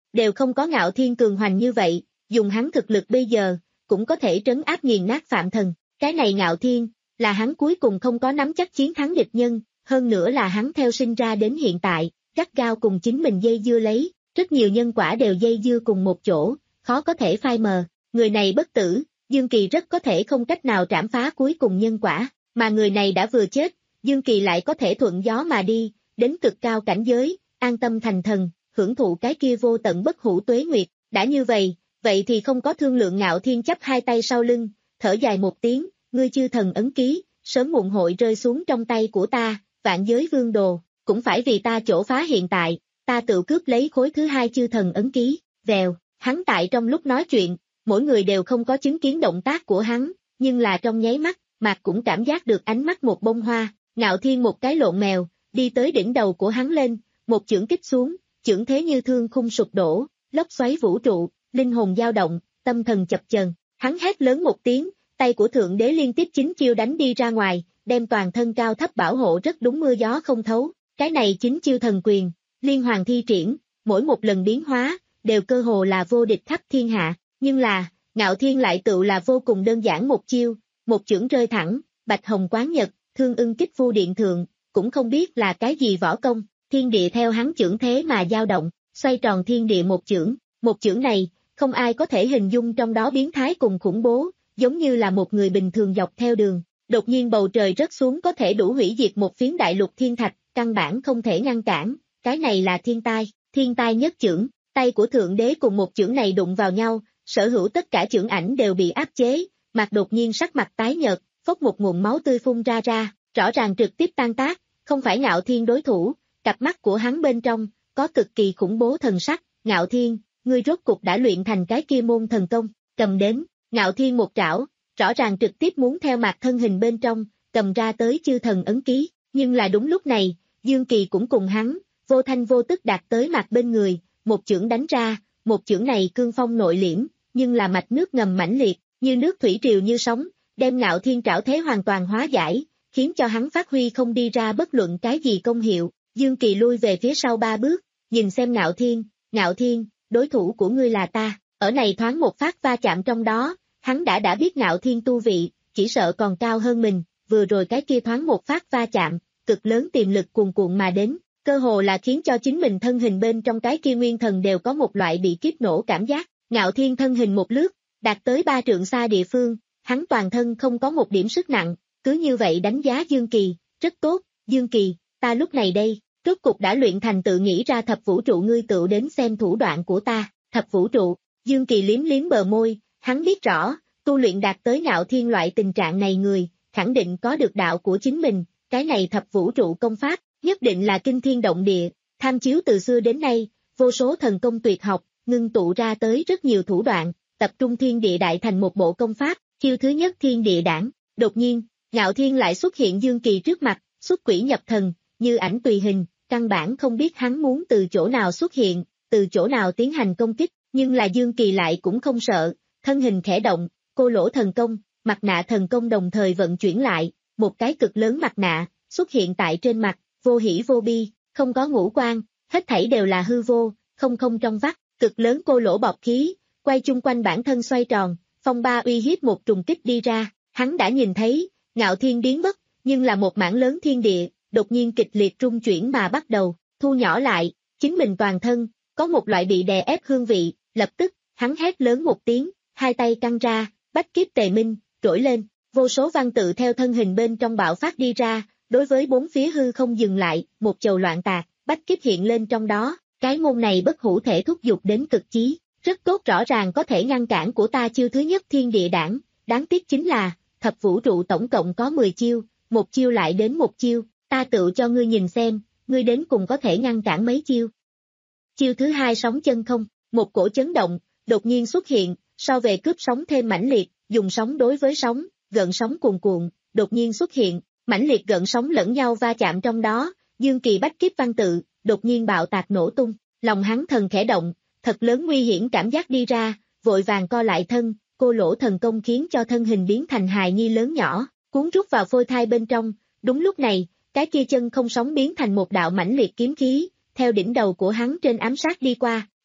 đều không có Ngạo Thiên cường hoành như vậy, dùng hắn thực lực bây giờ, cũng có thể trấn áp nghiền nát Phạm Thần. Cái này Ngạo Thiên, là hắn cuối cùng không có nắm chắc chiến thắng địch nhân, hơn nữa là hắn theo sinh ra đến hiện tại, gắt gao cùng chính mình dây dưa lấy, rất nhiều nhân quả đều dây dưa cùng một chỗ, khó có thể phai mờ. Người này bất tử, Dương Kỳ rất có thể không cách nào trảm phá cuối cùng nhân quả, mà người này đã vừa chết, Dương Kỳ lại có thể thuận gió mà đi, đến cực cao cảnh giới, an tâm thành thần, hưởng thụ cái kia vô tận bất hủ tuế nguyệt. Đã như vậy, vậy thì không có thương lượng. Ngạo Thiên chắp hai tay sau lưng, thở dài một tiếng, ngươi chư thần ấn ký, sớm muộn hội rơi xuống trong tay của ta, vạn giới vương đồ, cũng phải vì ta chỗ phá hiện tại, ta tự cướp lấy khối thứ hai chư thần ấn ký, vèo, hắn tại trong lúc nói chuyện, mỗi người đều không có chứng kiến động tác của hắn, nhưng là trong nháy mắt, Mạc cũng cảm giác được ánh mắt một bông hoa. Ngạo Thiên một cái lộn mèo, đi tới đỉnh đầu của hắn lên, một chưởng kích xuống, chưởng thế như thương khung sụp đổ, lốc xoáy vũ trụ, linh hồn dao động, tâm thần chập chờn, hắn hét lớn một tiếng, tay của Thượng Đế liên tiếp chín chiêu đánh đi ra ngoài, đem toàn thân cao thấp bảo hộ rất đúng mưa gió không thấu. Cái này chín chiêu thần quyền, liên hoàn thi triển, mỗi một lần biến hóa, đều cơ hồ là vô địch khắp thiên hạ, nhưng là, Ngạo Thiên lại tự là vô cùng đơn giản một chiêu, một chưởng rơi thẳng, bạch hồng quán nhật, thương ưng kích vu điện thượng, cũng không biết là cái gì võ công, thiên địa theo hắn chưởng thế mà dao động, xoay tròn thiên địa một chưởng, một chưởng này, không ai có thể hình dung trong đó biến thái cùng khủng bố, giống như là một người bình thường dọc theo đường, đột nhiên bầu trời rớt xuống có thể đủ hủy diệt một phiến đại lục thiên thạch, căn bản không thể ngăn cản, cái này là thiên tai, thiên tai nhất chưởng, tay của Thượng Đế cùng một chưởng này đụng vào nhau, sở hữu tất cả chưởng ảnh đều bị áp chế, Mạc đột nhiên sắc mặt tái nhợt, phốc một ngụm máu tươi phun ra ra, rõ ràng trực tiếp tan tác, không phải Ngạo Thiên đối thủ, cặp mắt của hắn bên trong, có cực kỳ khủng bố thần sắc. Ngạo Thiên, ngươi rốt cục đã luyện thành cái kia môn thần công, cầm đến, Ngạo Thiên một trảo, rõ ràng trực tiếp muốn theo Mạc thân hình bên trong, cầm ra tới chư thần ấn ký, nhưng là đúng lúc này, Dương Kỳ cũng cùng hắn, vô thanh vô tức đạt tới Mạc bên người, một chưởng đánh ra, một chưởng này cương phong nội liễm, nhưng là mạch nước ngầm mãnh liệt, như nước thủy triều như sóng, đem Ngạo Thiên trảo thế hoàn toàn hóa giải, khiến cho hắn phát huy không đi ra bất luận cái gì công hiệu. Dương Kỳ lui về phía sau ba bước, nhìn xem Ngạo Thiên, Ngạo Thiên, đối thủ của ngươi là ta, ở này thoáng một phát va chạm trong đó, hắn đã đã biết Ngạo Thiên tu vị, chỉ sợ còn cao hơn mình, vừa rồi cái kia thoáng một phát va chạm, cực lớn tiềm lực cuồn cuộn mà đến, cơ hồ là khiến cho chính mình thân hình bên trong cái kia nguyên thần đều có một loại bị kiếp nổ cảm giác. Ngạo Thiên thân hình một lướt, đạt tới ba trượng xa địa phương, hắn toàn thân không có một điểm sức nặng, cứ như vậy đánh giá Dương Kỳ, rất tốt, Dương Kỳ, ta lúc này đây, rốt cục đã luyện thành tự nghĩ ra thập vũ trụ, ngươi tự đến xem thủ đoạn của ta. Thập vũ trụ, Dương Kỳ liếm liếm bờ môi, hắn biết rõ, tu luyện đạt tới Ngạo Thiên loại tình trạng này người, khẳng định có được đạo của chính mình, cái này thập vũ trụ công pháp, nhất định là kinh thiên động địa, tham chiếu từ xưa đến nay, vô số thần công tuyệt học, ngưng tụ ra tới rất nhiều thủ đoạn, tập trung thiên địa đại thành một bộ công pháp. Chiêu thứ nhất thiên địa đảng, đột nhiên, Ngạo Thiên lại xuất hiện Dương Kỳ trước mặt, xuất quỷ nhập thần, như ảnh tùy hình, căn bản không biết hắn muốn từ chỗ nào xuất hiện, từ chỗ nào tiến hành công kích, nhưng là Dương Kỳ lại cũng không sợ, thân hình khẽ động, cô lỗ thần công, mặt nạ thần công đồng thời vận chuyển lại, một cái cực lớn mặt nạ, xuất hiện tại trên mặt, vô hỷ vô bi, không có ngũ quan, hết thảy đều là hư vô, không không trong vắt, cực lớn cô lỗ bọc khí, quay chung quanh bản thân xoay tròn, phong ba uy hiếp một trùng kích đi ra, hắn đã nhìn thấy, Ngạo Thiên biến mất, nhưng là một mảng lớn thiên địa, đột nhiên kịch liệt rung chuyển mà bắt đầu, thu nhỏ lại, chính mình toàn thân, có một loại bị đè ép hương vị, lập tức, hắn hét lớn một tiếng, hai tay căng ra, bách kiếp tề minh, trỗi lên, vô số văn tự theo thân hình bên trong bạo phát đi ra, đối với bốn phía hư không dừng lại, một chầu loạn tạc, bách kiếp hiện lên trong đó, cái môn này bất hủ thể thúc giục đến cực chí, rất tốt, rõ ràng có thể ngăn cản của ta chiêu thứ nhất thiên địa đảng, đáng tiếc chính là, thập vũ trụ tổng cộng có mười chiêu, một chiêu lại đến một chiêu, ta tự cho ngươi nhìn xem, ngươi đến cùng có thể ngăn cản mấy chiêu. Chiêu thứ hai sóng chân không, một cổ chấn động, đột nhiên xuất hiện, so về cướp sóng thêm mãnh liệt, dùng sóng đối với sóng, gợn sóng cuồn cuộn, đột nhiên xuất hiện, mãnh liệt gợn sóng lẫn nhau va chạm trong đó, Dương Kỳ bách kiếp văn tự, đột nhiên bạo tạc nổ tung, lòng hắn thần khẽ động, thật lớn nguy hiểm cảm giác đi ra, vội vàng co lại thân, cô lỗ thần công khiến cho thân hình biến thành hài nhi lớn nhỏ, cuốn rút vào phôi thai bên trong, đúng lúc này, cái kia chân không sóng biến thành một đạo mãnh liệt kiếm khí, theo đỉnh đầu của hắn trên ám sát đi qua,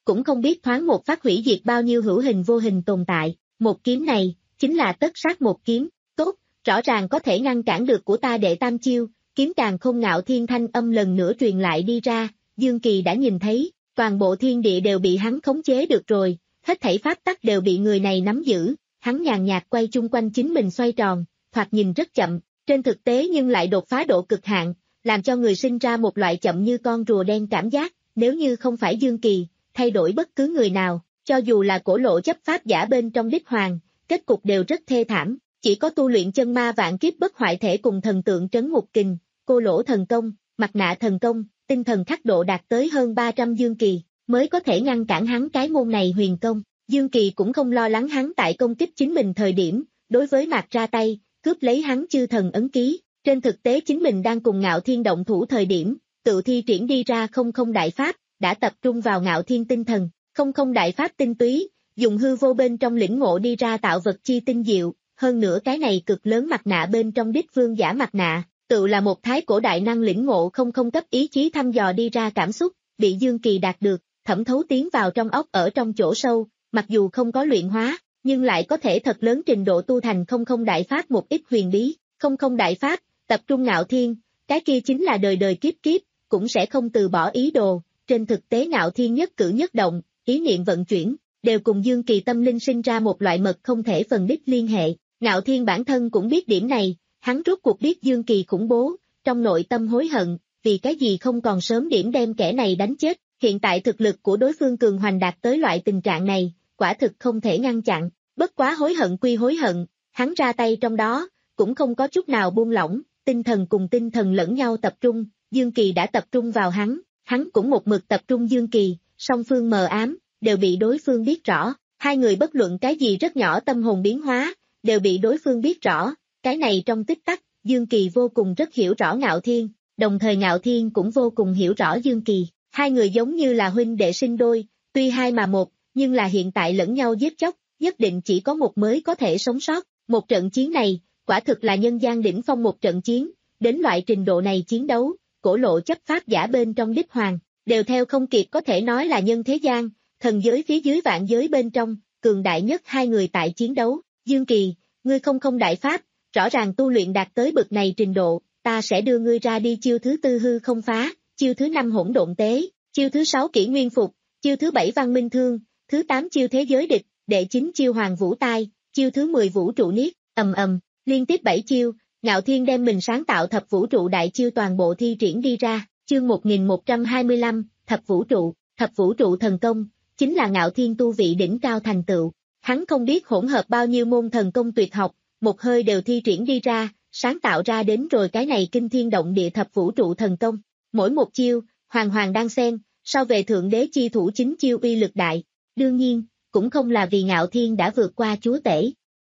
cũng không biết thoáng một phát hủy diệt bao nhiêu hữu hình vô hình tồn tại, một kiếm này, chính là tất sát một kiếm, tốt, rõ ràng có thể ngăn cản được của ta đệ tam chiêu, kiếm càng không ngạo thiên thanh âm lần nữa truyền lại đi ra, Dương Kỳ đã nhìn thấy, toàn bộ thiên địa đều bị hắn khống chế được rồi, hết thảy pháp tắc đều bị người này nắm giữ, hắn nhàn nhạt quay chung quanh chính mình xoay tròn, thoạt nhìn rất chậm, trên thực tế nhưng lại đột phá độ cực hạn, làm cho người sinh ra một loại chậm như con rùa đen cảm giác, nếu như không phải Dương Kỳ, thay đổi bất cứ người nào, cho dù là cổ lộ chấp pháp giả bên trong đích hoàng, kết cục đều rất thê thảm, chỉ có tu luyện chân ma vạn kiếp bất hoại thể cùng thần tượng trấn ngục kình, cô lỗ thần công, mặt nạ thần công, tinh thần khắc độ đạt tới hơn ba trăm Dương Kỳ, mới có thể ngăn cản hắn cái môn này huyền công. Dương Kỳ cũng không lo lắng hắn tại công kích chính mình thời điểm, đối với Mạc ra tay, cướp lấy hắn chư thần ấn ký, trên thực tế chính mình đang cùng Ngạo Thiên động thủ thời điểm, tự thi triển đi ra không không đại pháp, đã tập trung vào Ngạo Thiên tinh thần, không không đại pháp tinh túy, dùng hư vô bên trong lĩnh ngộ đi ra tạo vật chi tinh diệu, hơn nữa cái này cực lớn mặt nạ bên trong đích vương giả mặt nạ, tự là một thái cổ đại năng lĩnh ngộ không không cấp ý chí thăm dò đi ra cảm xúc, bị Dương Kỳ đạt được, thẩm thấu tiến vào trong óc ở trong chỗ sâu, mặc dù không có luyện hóa, nhưng lại có thể thật lớn trình độ tu thành không không đại pháp một ít huyền bí, không không đại pháp, tập trung Ngạo Thiên, cái kia chính là đời đời kiếp kiếp, cũng sẽ không từ bỏ ý đồ, trên thực tế Ngạo Thiên nhất cử nhất động, ý niệm vận chuyển, đều cùng Dương Kỳ tâm linh sinh ra một loại mật không thể phần đích liên hệ, Ngạo Thiên bản thân cũng biết điểm này, hắn rốt cuộc biết Dương Kỳ khủng bố, trong nội tâm hối hận, vì cái gì không còn sớm điểm đem kẻ này đánh chết, hiện tại thực lực của đối phương cường hoành đạt tới loại tình trạng này, quả thực không thể ngăn chặn, bất quá hối hận quy hối hận, hắn ra tay trong đó, cũng không có chút nào buông lỏng, tinh thần cùng tinh thần lẫn nhau tập trung, Dương Kỳ đã tập trung vào hắn, hắn cũng một mực tập trung Dương Kỳ, song phương mờ ám, đều bị đối phương biết rõ, hai người bất luận cái gì rất nhỏ tâm hồn biến hóa, đều bị đối phương biết rõ, cái này trong tích tắc, Dương Kỳ vô cùng rất hiểu rõ Ngạo Thiên, đồng thời Ngạo Thiên cũng vô cùng hiểu rõ Dương Kỳ, hai người giống như là huynh đệ sinh đôi, tuy hai mà một, nhưng là hiện tại lẫn nhau giết chóc, nhất định chỉ có một mới có thể sống sót, một trận chiến này, quả thực là nhân gian đỉnh phong một trận chiến, đến loại trình độ này chiến đấu, cổ lộ chấp pháp giả bên trong đích hoàng, đều theo không kịp có thể nói là nhân thế gian, thần giới phía dưới vạn giới bên trong, cường đại nhất hai người tại chiến đấu, Dương Kỳ, ngươi không không đại pháp, rõ ràng tu luyện đạt tới bực này trình độ, ta sẽ đưa ngươi ra đi chiêu thứ tư hư không phá, chiêu thứ năm hỗn độn tế, chiêu thứ sáu kỷ nguyên phục, chiêu thứ bảy văn minh thương, thứ tám chiêu thế giới địch, đệ chín chiêu hoàng vũ tai, chiêu thứ mười vũ trụ niết, ầm ầm, liên tiếp bảy chiêu, Ngạo Thiên đem mình sáng tạo thập vũ trụ đại chiêu toàn bộ thi triển đi ra, chương một nghìn một trăm hai mươi lăm, thập vũ trụ, thập vũ trụ thần công, chính là Ngạo Thiên tu vị đỉnh cao thành tựu, hắn không biết hỗn hợp bao nhiêu môn thần công tuyệt học, một hơi đều thi triển đi ra, sáng tạo ra đến rồi cái này kinh thiên động địa thập vũ trụ thần công, mỗi một chiêu, hoàng hoàng đan xen, so về thượng đế chi thủ chính chiêu uy lực đại, đương nhiên, cũng không là vì Ngạo Thiên đã vượt qua chúa tể,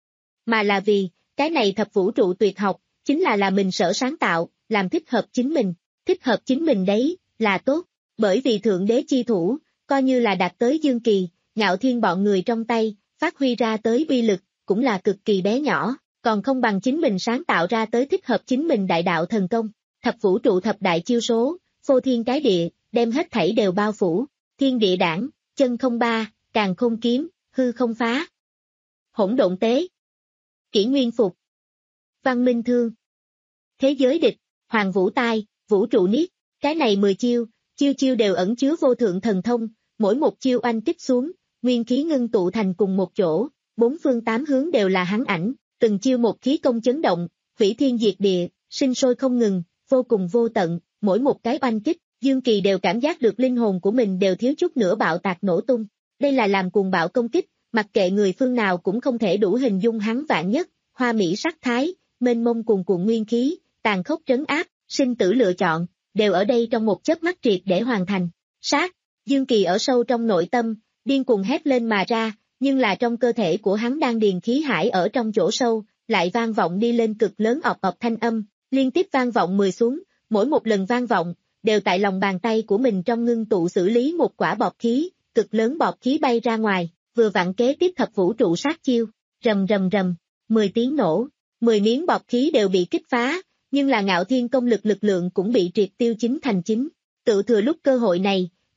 mà là vì, cái này thập vũ trụ tuyệt học, chính là là mình sở sáng tạo, làm thích hợp chính mình, thích hợp chính mình đấy, là tốt, bởi vì thượng đế chi thủ, coi như là đạt tới Dương Kỳ, Ngạo Thiên bọn người trong tay, phát huy ra tới uy lực, cũng là cực kỳ bé nhỏ, còn không bằng chính mình sáng tạo ra tới thích hợp chính mình đại đạo thần công, thập vũ trụ thập đại chiêu số, phô thiên cái địa, đem hết thảy đều bao phủ, thiên địa đảng, chân không ba, càn khôn kiếm, hư không phá, hỗn độn tế, kỷ nguyên phục, văn minh thương, thế giới địch, hoàng vũ tai, vũ trụ niết, cái này mười chiêu, chiêu chiêu đều ẩn chứa vô thượng thần thông, mỗi một chiêu oanh kích xuống, nguyên khí ngưng tụ thành cùng một chỗ, bốn phương tám hướng đều là hắn ảnh, từng chiêu một khí công chấn động, hủy thiên diệt địa, sinh sôi không ngừng, vô cùng vô tận, mỗi một cái oanh kích, Dương Kỳ đều cảm giác được linh hồn của mình đều thiếu chút nữa bạo tạc nổ tung, đây là làm cuồng bạo công kích, mặc kệ người phương nào cũng không thể đủ hình dung hắn vạn nhất, hoa mỹ sắc thái, mênh mông cuồn cuộn nguyên khí, tàn khốc trấn áp, sinh tử lựa chọn, đều ở đây trong một chớp mắt triệt để hoàn thành. Sát, Dương Kỳ ở sâu trong nội tâm, điên cuồng hét lên mà ra, nhưng là trong cơ thể của hắn đang điền khí hải ở trong chỗ sâu, lại vang vọng đi lên cực lớn ọc ọc thanh âm, liên tiếp vang vọng mười xuống, mỗi một lần vang vọng, đều tại lòng bàn tay của mình trong ngưng tụ xử lý một quả bọt khí, cực lớn bọt khí bay ra ngoài, vừa vặn kế tiếp thập vũ trụ sát chiêu, rầm rầm rầm, mười tiếng nổ, mười miếng bọt khí đều bị kích phá, nhưng là Ngạo Thiên công lực lực lượng cũng bị triệt tiêu chính thành chính. Tự thừa lúc cơ hội này,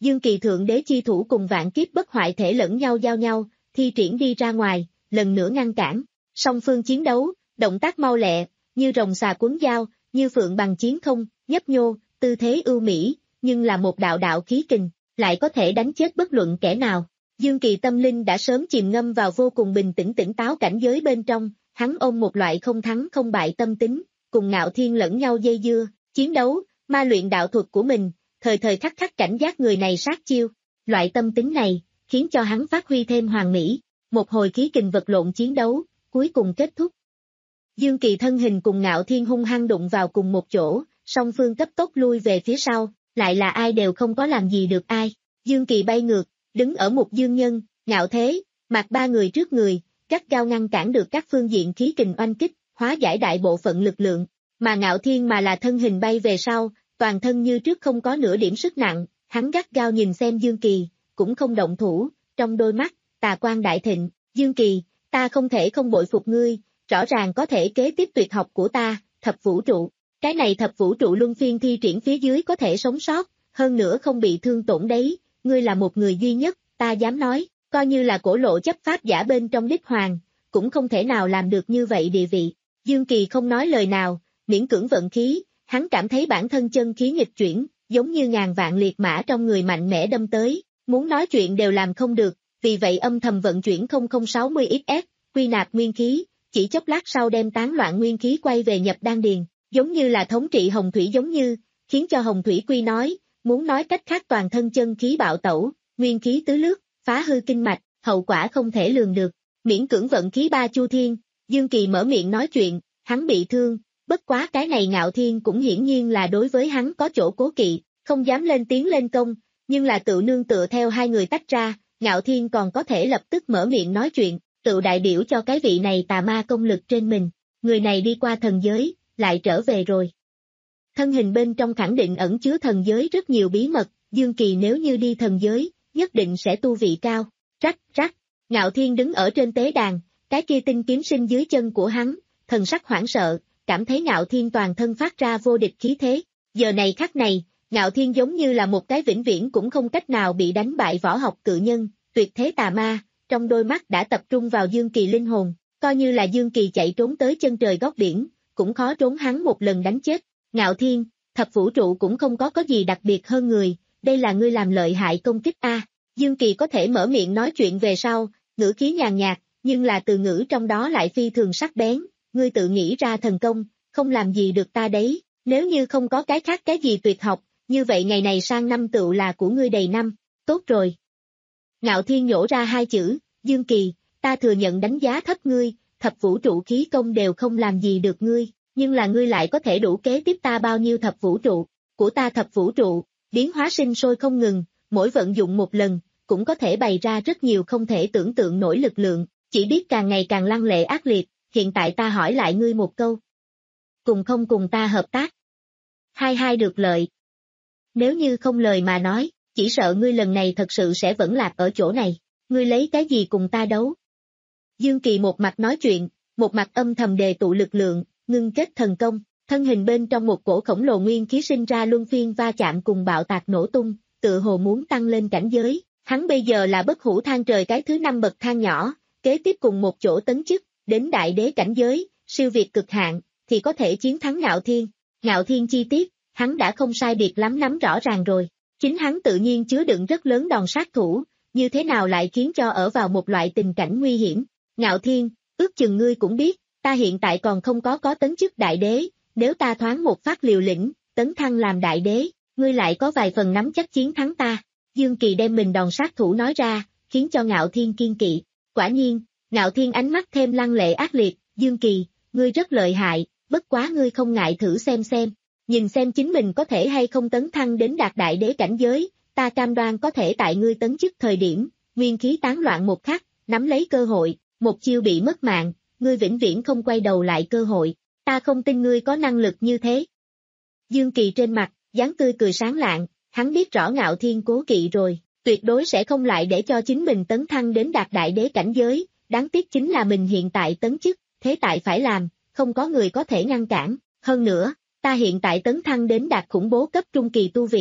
Dương Kỳ thượng đế chi thủ cùng vạn kiếp bất hoại thể lẫn nhau giao nhau, thi triển đi ra ngoài, lần nữa ngăn cản. Song phương chiến đấu, động tác mau lẹ, như rồng xà cuốn dao, như phượng bằng chiến không, nhấp nhô, tư thế ưu mỹ, nhưng là một đạo đạo khí kình, lại có thể đánh chết bất luận kẻ nào. Dương Kỳ tâm linh đã sớm chìm ngâm vào vô cùng bình tĩnh tỉnh táo cảnh giới bên trong, hắn ôm một loại không thắng không bại tâm tính, cùng Ngạo Thiên lẫn nhau dây dưa, chiến đấu, ma luyện đạo thuật của mình, thời thời khắc khắc cảnh giác người này sát chiêu. Loại tâm tính này, khiến cho hắn phát huy thêm hoàn mỹ, một hồi khí kình vật lộn chiến đấu, cuối cùng kết thúc. Dương Kỳ thân hình cùng Ngạo Thiên hung hăng đụng vào cùng một chỗ, song phương cấp tốc lui về phía sau, lại là ai đều không có làm gì được ai. Dương Kỳ bay ngược, đứng ở một dương nhân, Ngạo Thế, Mạc ba người trước người, gắt gao ngăn cản được các phương diện khí kình oanh kích, hóa giải đại bộ phận lực lượng, mà Ngạo Thiên mà là thân hình bay về sau, toàn thân như trước không có nửa điểm sức nặng, hắn gắt gao nhìn xem Dương Kỳ, cũng không động thủ, trong đôi mắt, tà quang đại thịnh, Dương Kỳ, ta không thể không bội phục ngươi, rõ ràng có thể kế tiếp tuyệt học của ta, thập vũ trụ, cái này thập vũ trụ luân phiên thi triển phía dưới có thể sống sót, hơn nữa không bị thương tổn đấy, ngươi là một người duy nhất, ta dám nói, coi như là cổ lộ chấp pháp giả bên trong đích hoàng, cũng không thể nào làm được như vậy địa vị. Dương Kỳ không nói lời nào, miễn cưỡng vận khí, hắn cảm thấy bản thân chân khí nghịch chuyển, giống như ngàn vạn liệt mã trong người mạnh mẽ đâm tới, muốn nói chuyện đều làm không được, vì vậy âm thầm vận chuyển không không sáu mươi ích ét, quy nạp nguyên khí, chỉ chốc lát sau đem tán loạn nguyên khí quay về nhập đan điền, giống như là thống trị hồng thủy giống như, khiến cho hồng thủy quy nói, muốn nói cách khác toàn thân chân khí bạo tẩu, nguyên khí tứ lướt, phá hư kinh mạch, hậu quả không thể lường được. Miễn cưỡng vận khí ba chu thiên, Dương Kỳ mở miệng nói chuyện, hắn bị thương, bất quá cái này Ngạo Thiên cũng hiển nhiên là đối với hắn có chỗ cố kỵ, không dám lên tiếng lên công, nhưng là tự nương tựa theo hai người tách ra, Ngạo Thiên còn có thể lập tức mở miệng nói chuyện, tự đại biểu cho cái vị này tà ma công lực trên mình, người này đi qua thần giới, lại trở về rồi. Thân hình bên trong khẳng định ẩn chứa thần giới rất nhiều bí mật, Dương Kỳ nếu như đi thần giới, nhất định sẽ tu vị cao, rắc rắc, Ngạo Thiên đứng ở trên tế đàn, cái kia tinh kiếm sinh dưới chân của hắn, thần sắc hoảng sợ, cảm thấy Ngạo Thiên toàn thân phát ra vô địch khí thế, giờ này khắc này, Ngạo Thiên giống như là một cái vĩnh viễn cũng không cách nào bị đánh bại võ học cự nhân, tuyệt thế tà ma, trong đôi mắt đã tập trung vào Dương Kỳ linh hồn, coi như là Dương Kỳ chạy trốn tới chân trời góc biển, cũng khó trốn hắn một lần đánh chết. Ngạo Thiên, thập vũ trụ cũng không có có gì đặc biệt hơn người, đây là ngươi làm lợi hại công kích a. Dương Kỳ có thể mở miệng nói chuyện về sau, ngữ khí nhàn nhạt, nhưng là từ ngữ trong đó lại phi thường sắc bén, ngươi tự nghĩ ra thần công, không làm gì được ta đấy, nếu như không có cái khác cái gì tuyệt học, như vậy ngày này sang năm tựu là của ngươi đầy năm, tốt rồi. Ngạo Thiên nhổ ra hai chữ, Dương Kỳ, ta thừa nhận đánh giá thấp ngươi, thập vũ trụ khí công đều không làm gì được ngươi, nhưng là ngươi lại có thể đủ kế tiếp ta bao nhiêu thập vũ trụ, của ta thập vũ trụ, biến hóa sinh sôi không ngừng, mỗi vận dụng một lần, cũng có thể bày ra rất nhiều không thể tưởng tượng nổi lực lượng, chỉ biết càng ngày càng lăng lệ ác liệt, hiện tại ta hỏi lại ngươi một câu. Cùng không cùng ta hợp tác? Hai hai được lợi. Nếu như không lời mà nói, chỉ sợ ngươi lần này thật sự sẽ vẫn lạc ở chỗ này, ngươi lấy cái gì cùng ta đấu? Dương Kỳ một mặt nói chuyện, một mặt âm thầm đề tụ lực lượng, ngưng kết thần công, thân hình bên trong một cổ khổng lồ nguyên khí sinh ra luân phiên va chạm cùng bạo tạc nổ tung, tựa hồ muốn tăng lên cảnh giới, hắn bây giờ là bất hủ thang trời cái thứ năm bậc thang nhỏ, kế tiếp cùng một chỗ tấn chức, đến đại đế cảnh giới, siêu việt cực hạn, thì có thể chiến thắng Ngạo Thiên. Ngạo Thiên chi tiết, hắn đã không sai biệt lắm nắm rõ ràng rồi, chính hắn tự nhiên chứa đựng rất lớn đòn sát thủ, như thế nào lại khiến cho ở vào một loại tình cảnh nguy hiểm. Ngạo Thiên, ước chừng ngươi cũng biết, ta hiện tại còn không có có tấn chức đại đế, nếu ta thoáng một phát liều lĩnh, tấn thăng làm đại đế, ngươi lại có vài phần nắm chắc chiến thắng ta. Dương Kỳ đem mình đòn sát thủ nói ra, khiến cho Ngạo Thiên kiên kỵ. Quả nhiên, Ngạo Thiên ánh mắt thêm lăng lệ ác liệt, Dương Kỳ, ngươi rất lợi hại, bất quá ngươi không ngại thử xem xem, nhìn xem chính mình có thể hay không tấn thăng đến đạt đại đế cảnh giới, ta cam đoan có thể tại ngươi tấn chức thời điểm, nguyên khí tán loạn một khắc, nắm lấy cơ hội, một chiêu bị mất mạng, ngươi vĩnh viễn không quay đầu lại cơ hội, ta không tin ngươi có năng lực như thế. Dương Kỳ trên mặt, dáng tươi cười sáng lạng, hắn biết rõ Ngạo Thiên cố kỵ rồi, tuyệt đối sẽ không lại để cho chính mình tấn thăng đến đạt đại đế cảnh giới, đáng tiếc chính là mình hiện tại tấn chức, thế tại phải làm, không có người có thể ngăn cản, hơn nữa, ta hiện tại tấn thăng đến đạt khủng bố cấp trung kỳ tu vị,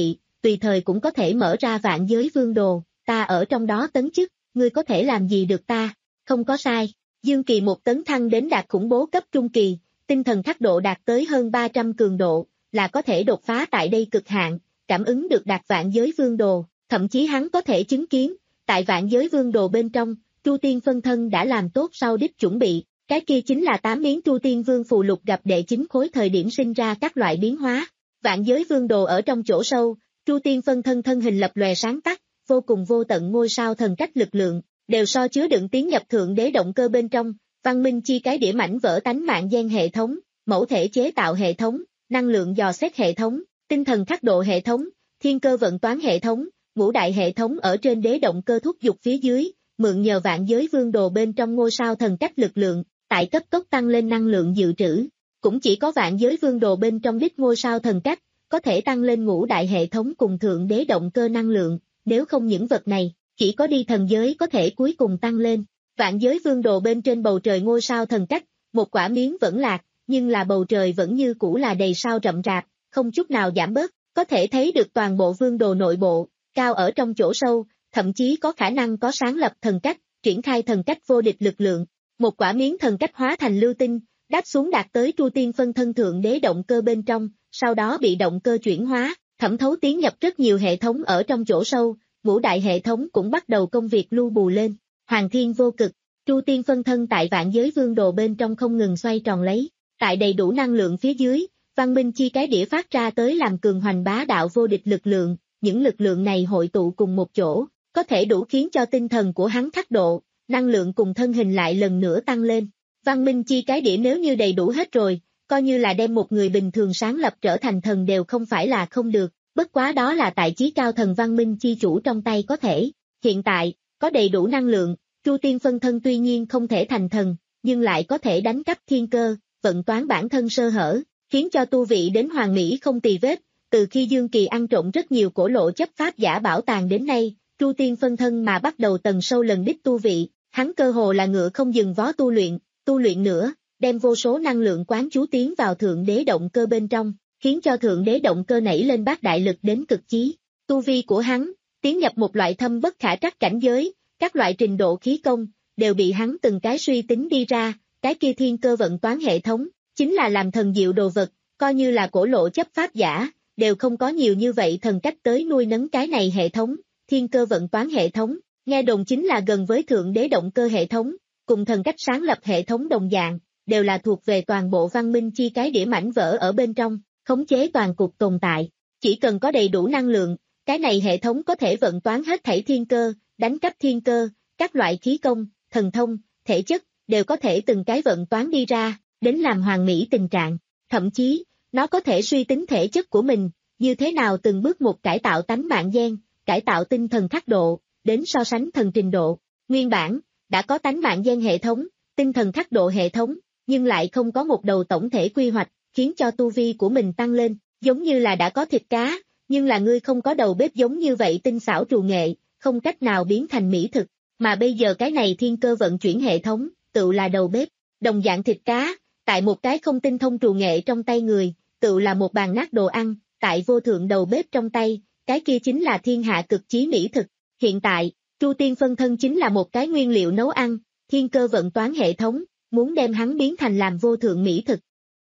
tùy thời cũng có thể mở ra vạn giới vương đồ, ta ở trong đó tấn chức, ngươi có thể làm gì được ta, không có sai. Dương Kỳ một tấn thăng đến đạt khủng bố cấp trung kỳ, tinh thần khắc độ đạt tới hơn ba trăm cường độ, là có thể đột phá tại đây cực hạn, cảm ứng được đạt vạn giới vương đồ, thậm chí hắn có thể chứng kiến, tại vạn giới vương đồ bên trong, Tru Tiên phân thân đã làm tốt sau đích chuẩn bị, cái kia chính là tám miếng Tru Tiên vương phù lục gặp đệ chín khối thời điểm sinh ra các loại biến hóa. Vạn giới vương đồ ở trong chỗ sâu, Tru Tiên phân thân thân hình lập lòe sáng tắt, vô cùng vô tận ngôi sao thần cách lực lượng, đều so chứa đựng tiến nhập thượng đế động cơ bên trong, văn minh chi cái đĩa mảnh vỡ tánh mạng gen hệ thống, mẫu thể chế tạo hệ thống, năng lượng dò xét hệ thống, tinh thần khắc độ hệ thống, thiên cơ vận toán hệ thống, ngũ đại hệ thống ở trên đế động cơ thúc dục phía dưới, mượn nhờ vạn giới vương đồ bên trong ngôi sao thần cách lực lượng, tại cấp tốc tăng lên năng lượng dự trữ. Cũng chỉ có vạn giới vương đồ bên trong đích ngôi sao thần cách, có thể tăng lên ngũ đại hệ thống cùng thượng đế động cơ năng lượng, nếu không những vật này, chỉ có đi thần giới có thể cuối cùng tăng lên. Vạn giới vương đồ bên trên bầu trời ngôi sao thần cách, một quả miếng vẫn lạc, nhưng là bầu trời vẫn như cũ là đầy sao rậm rạp, không chút nào giảm bớt, có thể thấy được toàn bộ vương đồ nội bộ, cao ở trong chỗ sâu, thậm chí có khả năng có sáng lập thần cách, triển khai thần cách vô địch lực lượng. Một quả miếng thần cách hóa thành lưu tinh, đáp xuống đạt tới Tru Tiên phân thân thượng đế động cơ bên trong, sau đó bị động cơ chuyển hóa, thẩm thấu tiến nhập rất nhiều hệ thống ở trong chỗ sâu, ngũ đại hệ thống cũng bắt đầu công việc lưu bù lên. Hoàng thiên vô cực, Tru Tiên phân thân tại vạn giới vương đồ bên trong không ngừng xoay tròn lấy, tại đầy đủ năng lượng phía dưới, văn minh chi cái đĩa phát ra tới làm cường hoành bá đạo vô địch lực lượng, những lực lượng này hội tụ cùng một chỗ, có thể đủ khiến cho tinh thần của hắn khắc độ, năng lượng cùng thân hình lại lần nữa tăng lên. Văn minh chi cái đĩa nếu như đầy đủ hết rồi, coi như là đem một người bình thường sáng lập trở thành thần đều không phải là không được, bất quá đó là tại chí cao thần văn minh chi chủ trong tay có thể. Hiện tại, có đầy đủ năng lượng, Tru Tiên phân thân tuy nhiên không thể thành thần, nhưng lại có thể đánh cắp thiên cơ, vận toán bản thân sơ hở, khiến cho tu vị đến hoàn mỹ không tì vết. Từ khi Dương Kỳ ăn trộm rất nhiều cổ lộ chấp pháp giả bảo tàng đến nay, Tru Tiên phân thân mà bắt đầu tầng sâu lần đích tu vị, hắn cơ hồ là ngựa không dừng vó tu luyện, tu luyện nữa, đem vô số năng lượng quán chú tiến vào thượng đế động cơ bên trong, khiến cho thượng đế động cơ nảy lên bát đại lực đến cực chí. Tu vi của hắn, tiến nhập một loại thâm bất khả trắc cảnh giới, các loại trình độ khí công, đều bị hắn từng cái suy tính đi ra, cái kia thiên cơ vận toán hệ thống, chính là làm thần diệu đồ vật, coi như là cổ lộ chấp pháp giả, đều không có nhiều như vậy thần cách tới nuôi nấng cái này hệ thống, thiên cơ vận toán hệ thống, nghe đồn chính là gần với thượng đế động cơ hệ thống, cùng thần cách sáng lập hệ thống đồng dạng, đều là thuộc về toàn bộ văn minh chi cái đĩa mảnh vỡ ở bên trong, khống chế toàn cục tồn tại, chỉ cần có đầy đủ năng lượng, cái này hệ thống có thể vận toán hết thảy thiên cơ, đánh cắp thiên cơ, các loại khí công, thần thông, thể chất, đều có thể từng cái vận toán đi ra, đến làm hoàn mỹ tình trạng, thậm chí, nó có thể suy tính thể chất của mình, như thế nào từng bước một cải tạo tánh mạng gen, cải tạo tinh thần khắc độ, đến so sánh thần trình độ. Nguyên bản, đã có tánh mạng gen hệ thống, tinh thần khắc độ hệ thống, nhưng lại không có một đầu tổng thể quy hoạch, khiến cho tu vi của mình tăng lên, giống như là đã có thịt cá, nhưng là ngươi không có đầu bếp giống như vậy tinh xảo trù nghệ, không cách nào biến thành mỹ thực, mà bây giờ cái này thiên cơ vận chuyển hệ thống, tự là đầu bếp, đồng dạng thịt cá, tại một cái không tinh thông trù nghệ trong tay người, tự là một bàn nát đồ ăn, tại vô thượng đầu bếp trong tay, cái kia chính là thiên hạ cực chí mỹ thực. Hiện tại, Tru Tiên phân thân chính là một cái nguyên liệu nấu ăn, thiên cơ vận toán hệ thống, muốn đem hắn biến thành làm vô thượng mỹ thực.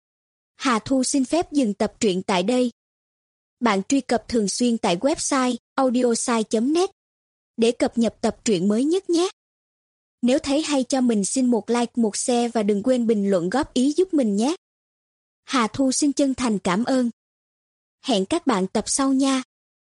Hà Thu xin phép dừng tập truyện tại đây. Bạn truy cập thường xuyên tại website audiosai chấm net để cập nhật tập truyện mới nhất nhé. Nếu thấy hay cho mình xin một like, một share và đừng quên bình luận góp ý giúp mình nhé. Hà Thu xin chân thành cảm ơn. Hẹn các bạn tập sau nha.